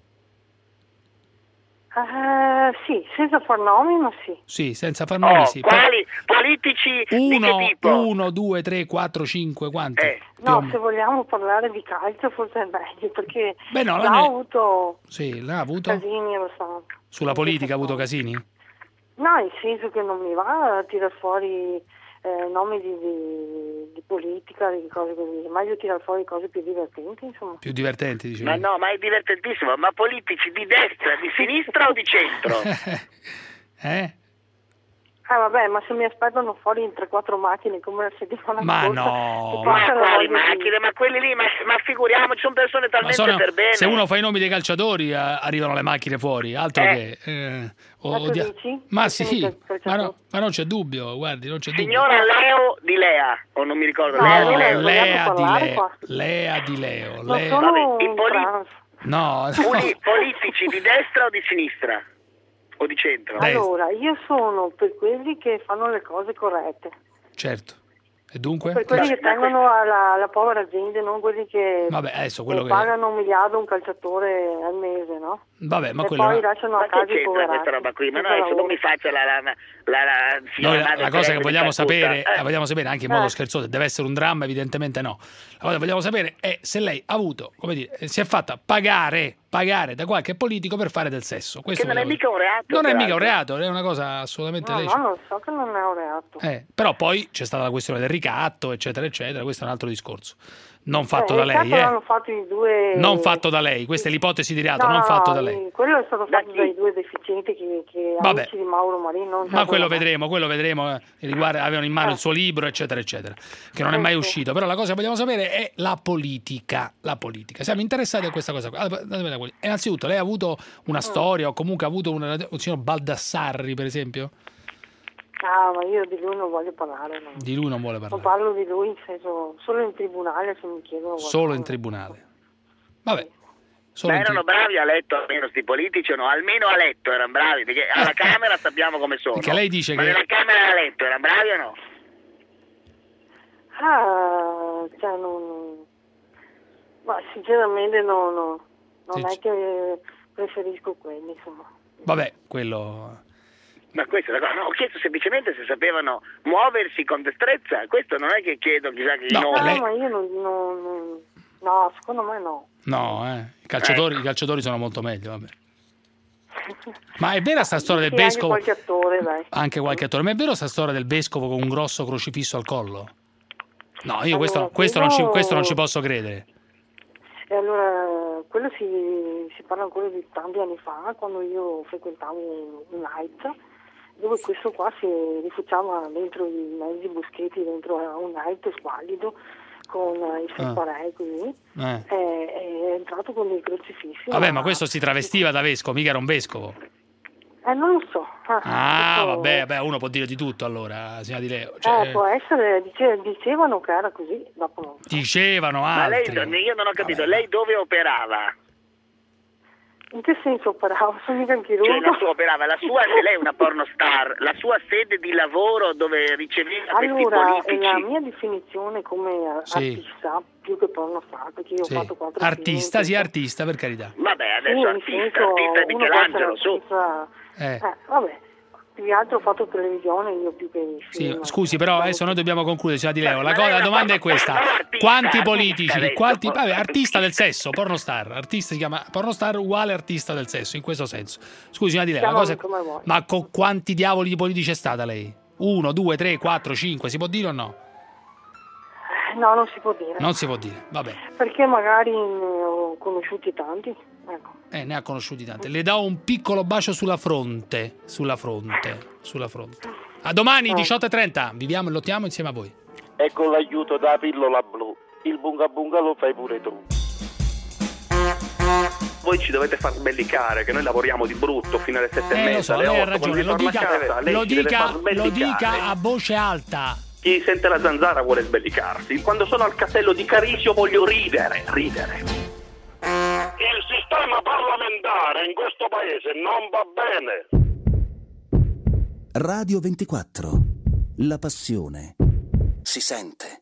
Eh, sì, senza far nomi, ma sì. sì, senza far nomi, Oh, sì. quali politici di Uno, che tipo? uno, due, tre, quattro, cinque, quanti? Eh. Più o No, meno. se vogliamo parlare di calcio forse è meglio, perché Beh, no, già la ne- ho avuto Sì, l'ha avuto? casini abbastanza. Sulla politica ha avuto casini? No, nel senso che non mi va a tirare fuori eh, nomi di, di, di politica, di cose così, è meglio tirare fuori cose più divertenti, insomma. Più divertenti, dicevo. Ma no, ma è divertentissimo, ma politici di destra, di sinistra o di centro? Eh? Ah vabbè, ma se mi aspettano fuori in tre quattro macchine come la settimana Ma scorsa, no, ti Ma passa la quali voglia di- macchine? Ma quelli lì, ma, ma figuriamoci, sono persone Ma talmente sono- per bene. se uno fa i nomi dei calciatori eh, arrivano le macchine fuori, altro Eh. che... eh, o- Ma tu odia- dici? Ma Che sì, sono i ma, calciatori? no, ma non c'è dubbio, guardi, non c'è dubbio. Signora Leo di Lea, o non mi ricordo, No, Lea No, di Leo. Lea di parlare Leo, qua. Lea di Leo, Non Lea- sono Vabbè, i un poli- trans. No, Poli- politici di destra o di sinistra? O di centro? Dai. Allora, io sono per quelli che fanno le cose corrette, certo. E dunque? per quelli che tengono alla, alla povera gente, non quelli che Vabbè, adesso quello che che... pagano un miliardo a un calciatore al mese, no? Vabbè, ma e quello... poi lasciano Ma a che casa i c'entra poverati. questa roba qui? Ma no, senza adesso non lavoro. mi faccia la, la, la, la, la Noi signora la, madre la cosa Teresa che di vogliamo Calcutta. sapere, Eh. la vogliamo sapere anche in modo Eh. scherzoso, deve essere un dramma, evidentemente no. La cosa che vogliamo sapere è se lei ha avuto, come dire, si è fatta pagare, pagare da qualche politico per fare del sesso. Questo Che non è vogliamo- mica un reato. Non è mica un peraltro. reato, è una cosa assolutamente No, lecita. no, lo so che non è un reato. Eh, però poi c'è stata la questione del ricatto, eccetera, eccetera, questo è un altro discorso. non fatto Eh, da il lei, caso eh. l'hanno fatto i due... Non fatto da lei, questa è l'ipotesi di reato, No, non no, fatto no, da lei. quello è stato fatto dai due deficienti che, che Vabbè. amici di Mauro Marin. Non Ma tanto quello da me. vedremo, quello vedremo, eh, riguarda, avevano in mano Eh. il suo libro, eccetera, eccetera, che non è mai uscito. Però la cosa che vogliamo sapere è la politica, la politica. Siamo interessati a questa cosa qua. Allora, datemi la politica. Innanzitutto, lei ha avuto una storia o comunque ha avuto una, un signor Baldassarri, per esempio? Ah, ma io di lui non voglio parlare. No. Di lui non vuole Non parlare. parlo di lui in senso, solo in tribunale se mi chiedono qualcosa. Solo in tribunale. Vabbè. Solo Ma in erano tri- bravi a letto almeno sti politici o no? Almeno a letto erano bravi, perché alla Camera sappiamo come sono. Perché lei dice Ma che- nella Camera a letto erano bravi o no? Ah, cioè non... Ma sinceramente no, no. Non Sì, è che preferisco quelli, insomma. Vabbè, quello... Ma questo è la cosa, no, ho chiesto semplicemente se sapevano muoversi con destrezza, questo non è che chiedo chissà che No, nomi. No, lei- ma io non, non, non- No, secondo me no. No, eh. I calciatori, Ecco. i calciatori sono molto meglio, vabbè. Ma è vera sta storia del Sì, anche vescovo? qualche attore, dai. Anche qualche attore. Ma è vero sta storia del vescovo con un grosso crocifisso al collo? No, io Allora, questo, questo, non ci, quello- questo non ci posso credere. E allora, quello si, si parla ancora di tanti anni fa, quando io frequentavo un night, dove questo qua si rifugiava dentro i mezzi boschetti, dentro a un night squallido, con il sepparei così, Eh. è, è entrato con dei crocifissi. Vabbè, ma questo si travestiva da vescovo, mica era un vescovo. Eh, non lo so. Ah, Ah, questo- vabbè, vabbè, uno può dire di tutto allora, signora Di Leo. Cioè, Eh, può essere, dice- dicevano che era così, dopo non so. dicevano Ma lei, altri. io non ho capito, lei dove operava? In che senso operava? Sono mica un chirurgo. Cioè la sua operava, la sua, se lei è una pornostar, la sua sede di lavoro dove riceveva questi Allora, politici. la mia definizione come a- Sì. artista, più che pornostar, perché io Sì. ho fatto quattro Artista, film, sì, artista, per carità. Vabbè, sì, adesso nel artista, senso, artista di uno può essere Michelangelo, su. artista- Eh. eh, vabbè, più che altro ho fatto televisione io più che i Sì, film. scusi, però adesso noi dobbiamo concludere, signora Di Leo. La, Ma co- lei la è una domanda è porno- questa: ma non artista, quanti artista politici, adesso. quanti, vabbè, artista del sesso, pornostar, artista si chiama pornostar uguale artista del sesso, in questo senso. Scusi, signora Di Leo, la cosa è- Chiamami come vuoi. ma con quanti diavoli di politici è stata lei? Uno, due, tre, quattro, cinque, si può dire o no? No, non si può dire. Non si può dire, vabbè. Perché magari ne ho conosciuti tanti. Ecco. Eh, ne ha conosciuti tanti. Le do un piccolo bacio sulla fronte, sulla fronte, sulla fronte. A domani, diciotto e trenta, viviamo e lottiamo insieme a voi. E con l'aiuto della pillola blu, il bunga bunga lo fai pure tu. Voi ci dovete far sbellicare, che noi lavoriamo di brutto fino alle sette e Eh, lo mezza, so, alle lei ha otto, ragione, quando lo ritorna a dica, casa, lei lo ci deve dica, far lo sbellicare. dica a voce alta. Chi sente la zanzara vuole sbellicarsi. Quando sono al castello di Carisio voglio ridere, ridere. Il sistema parlamentare in questo paese non va bene. Radio ventiquattro. La passione si sente.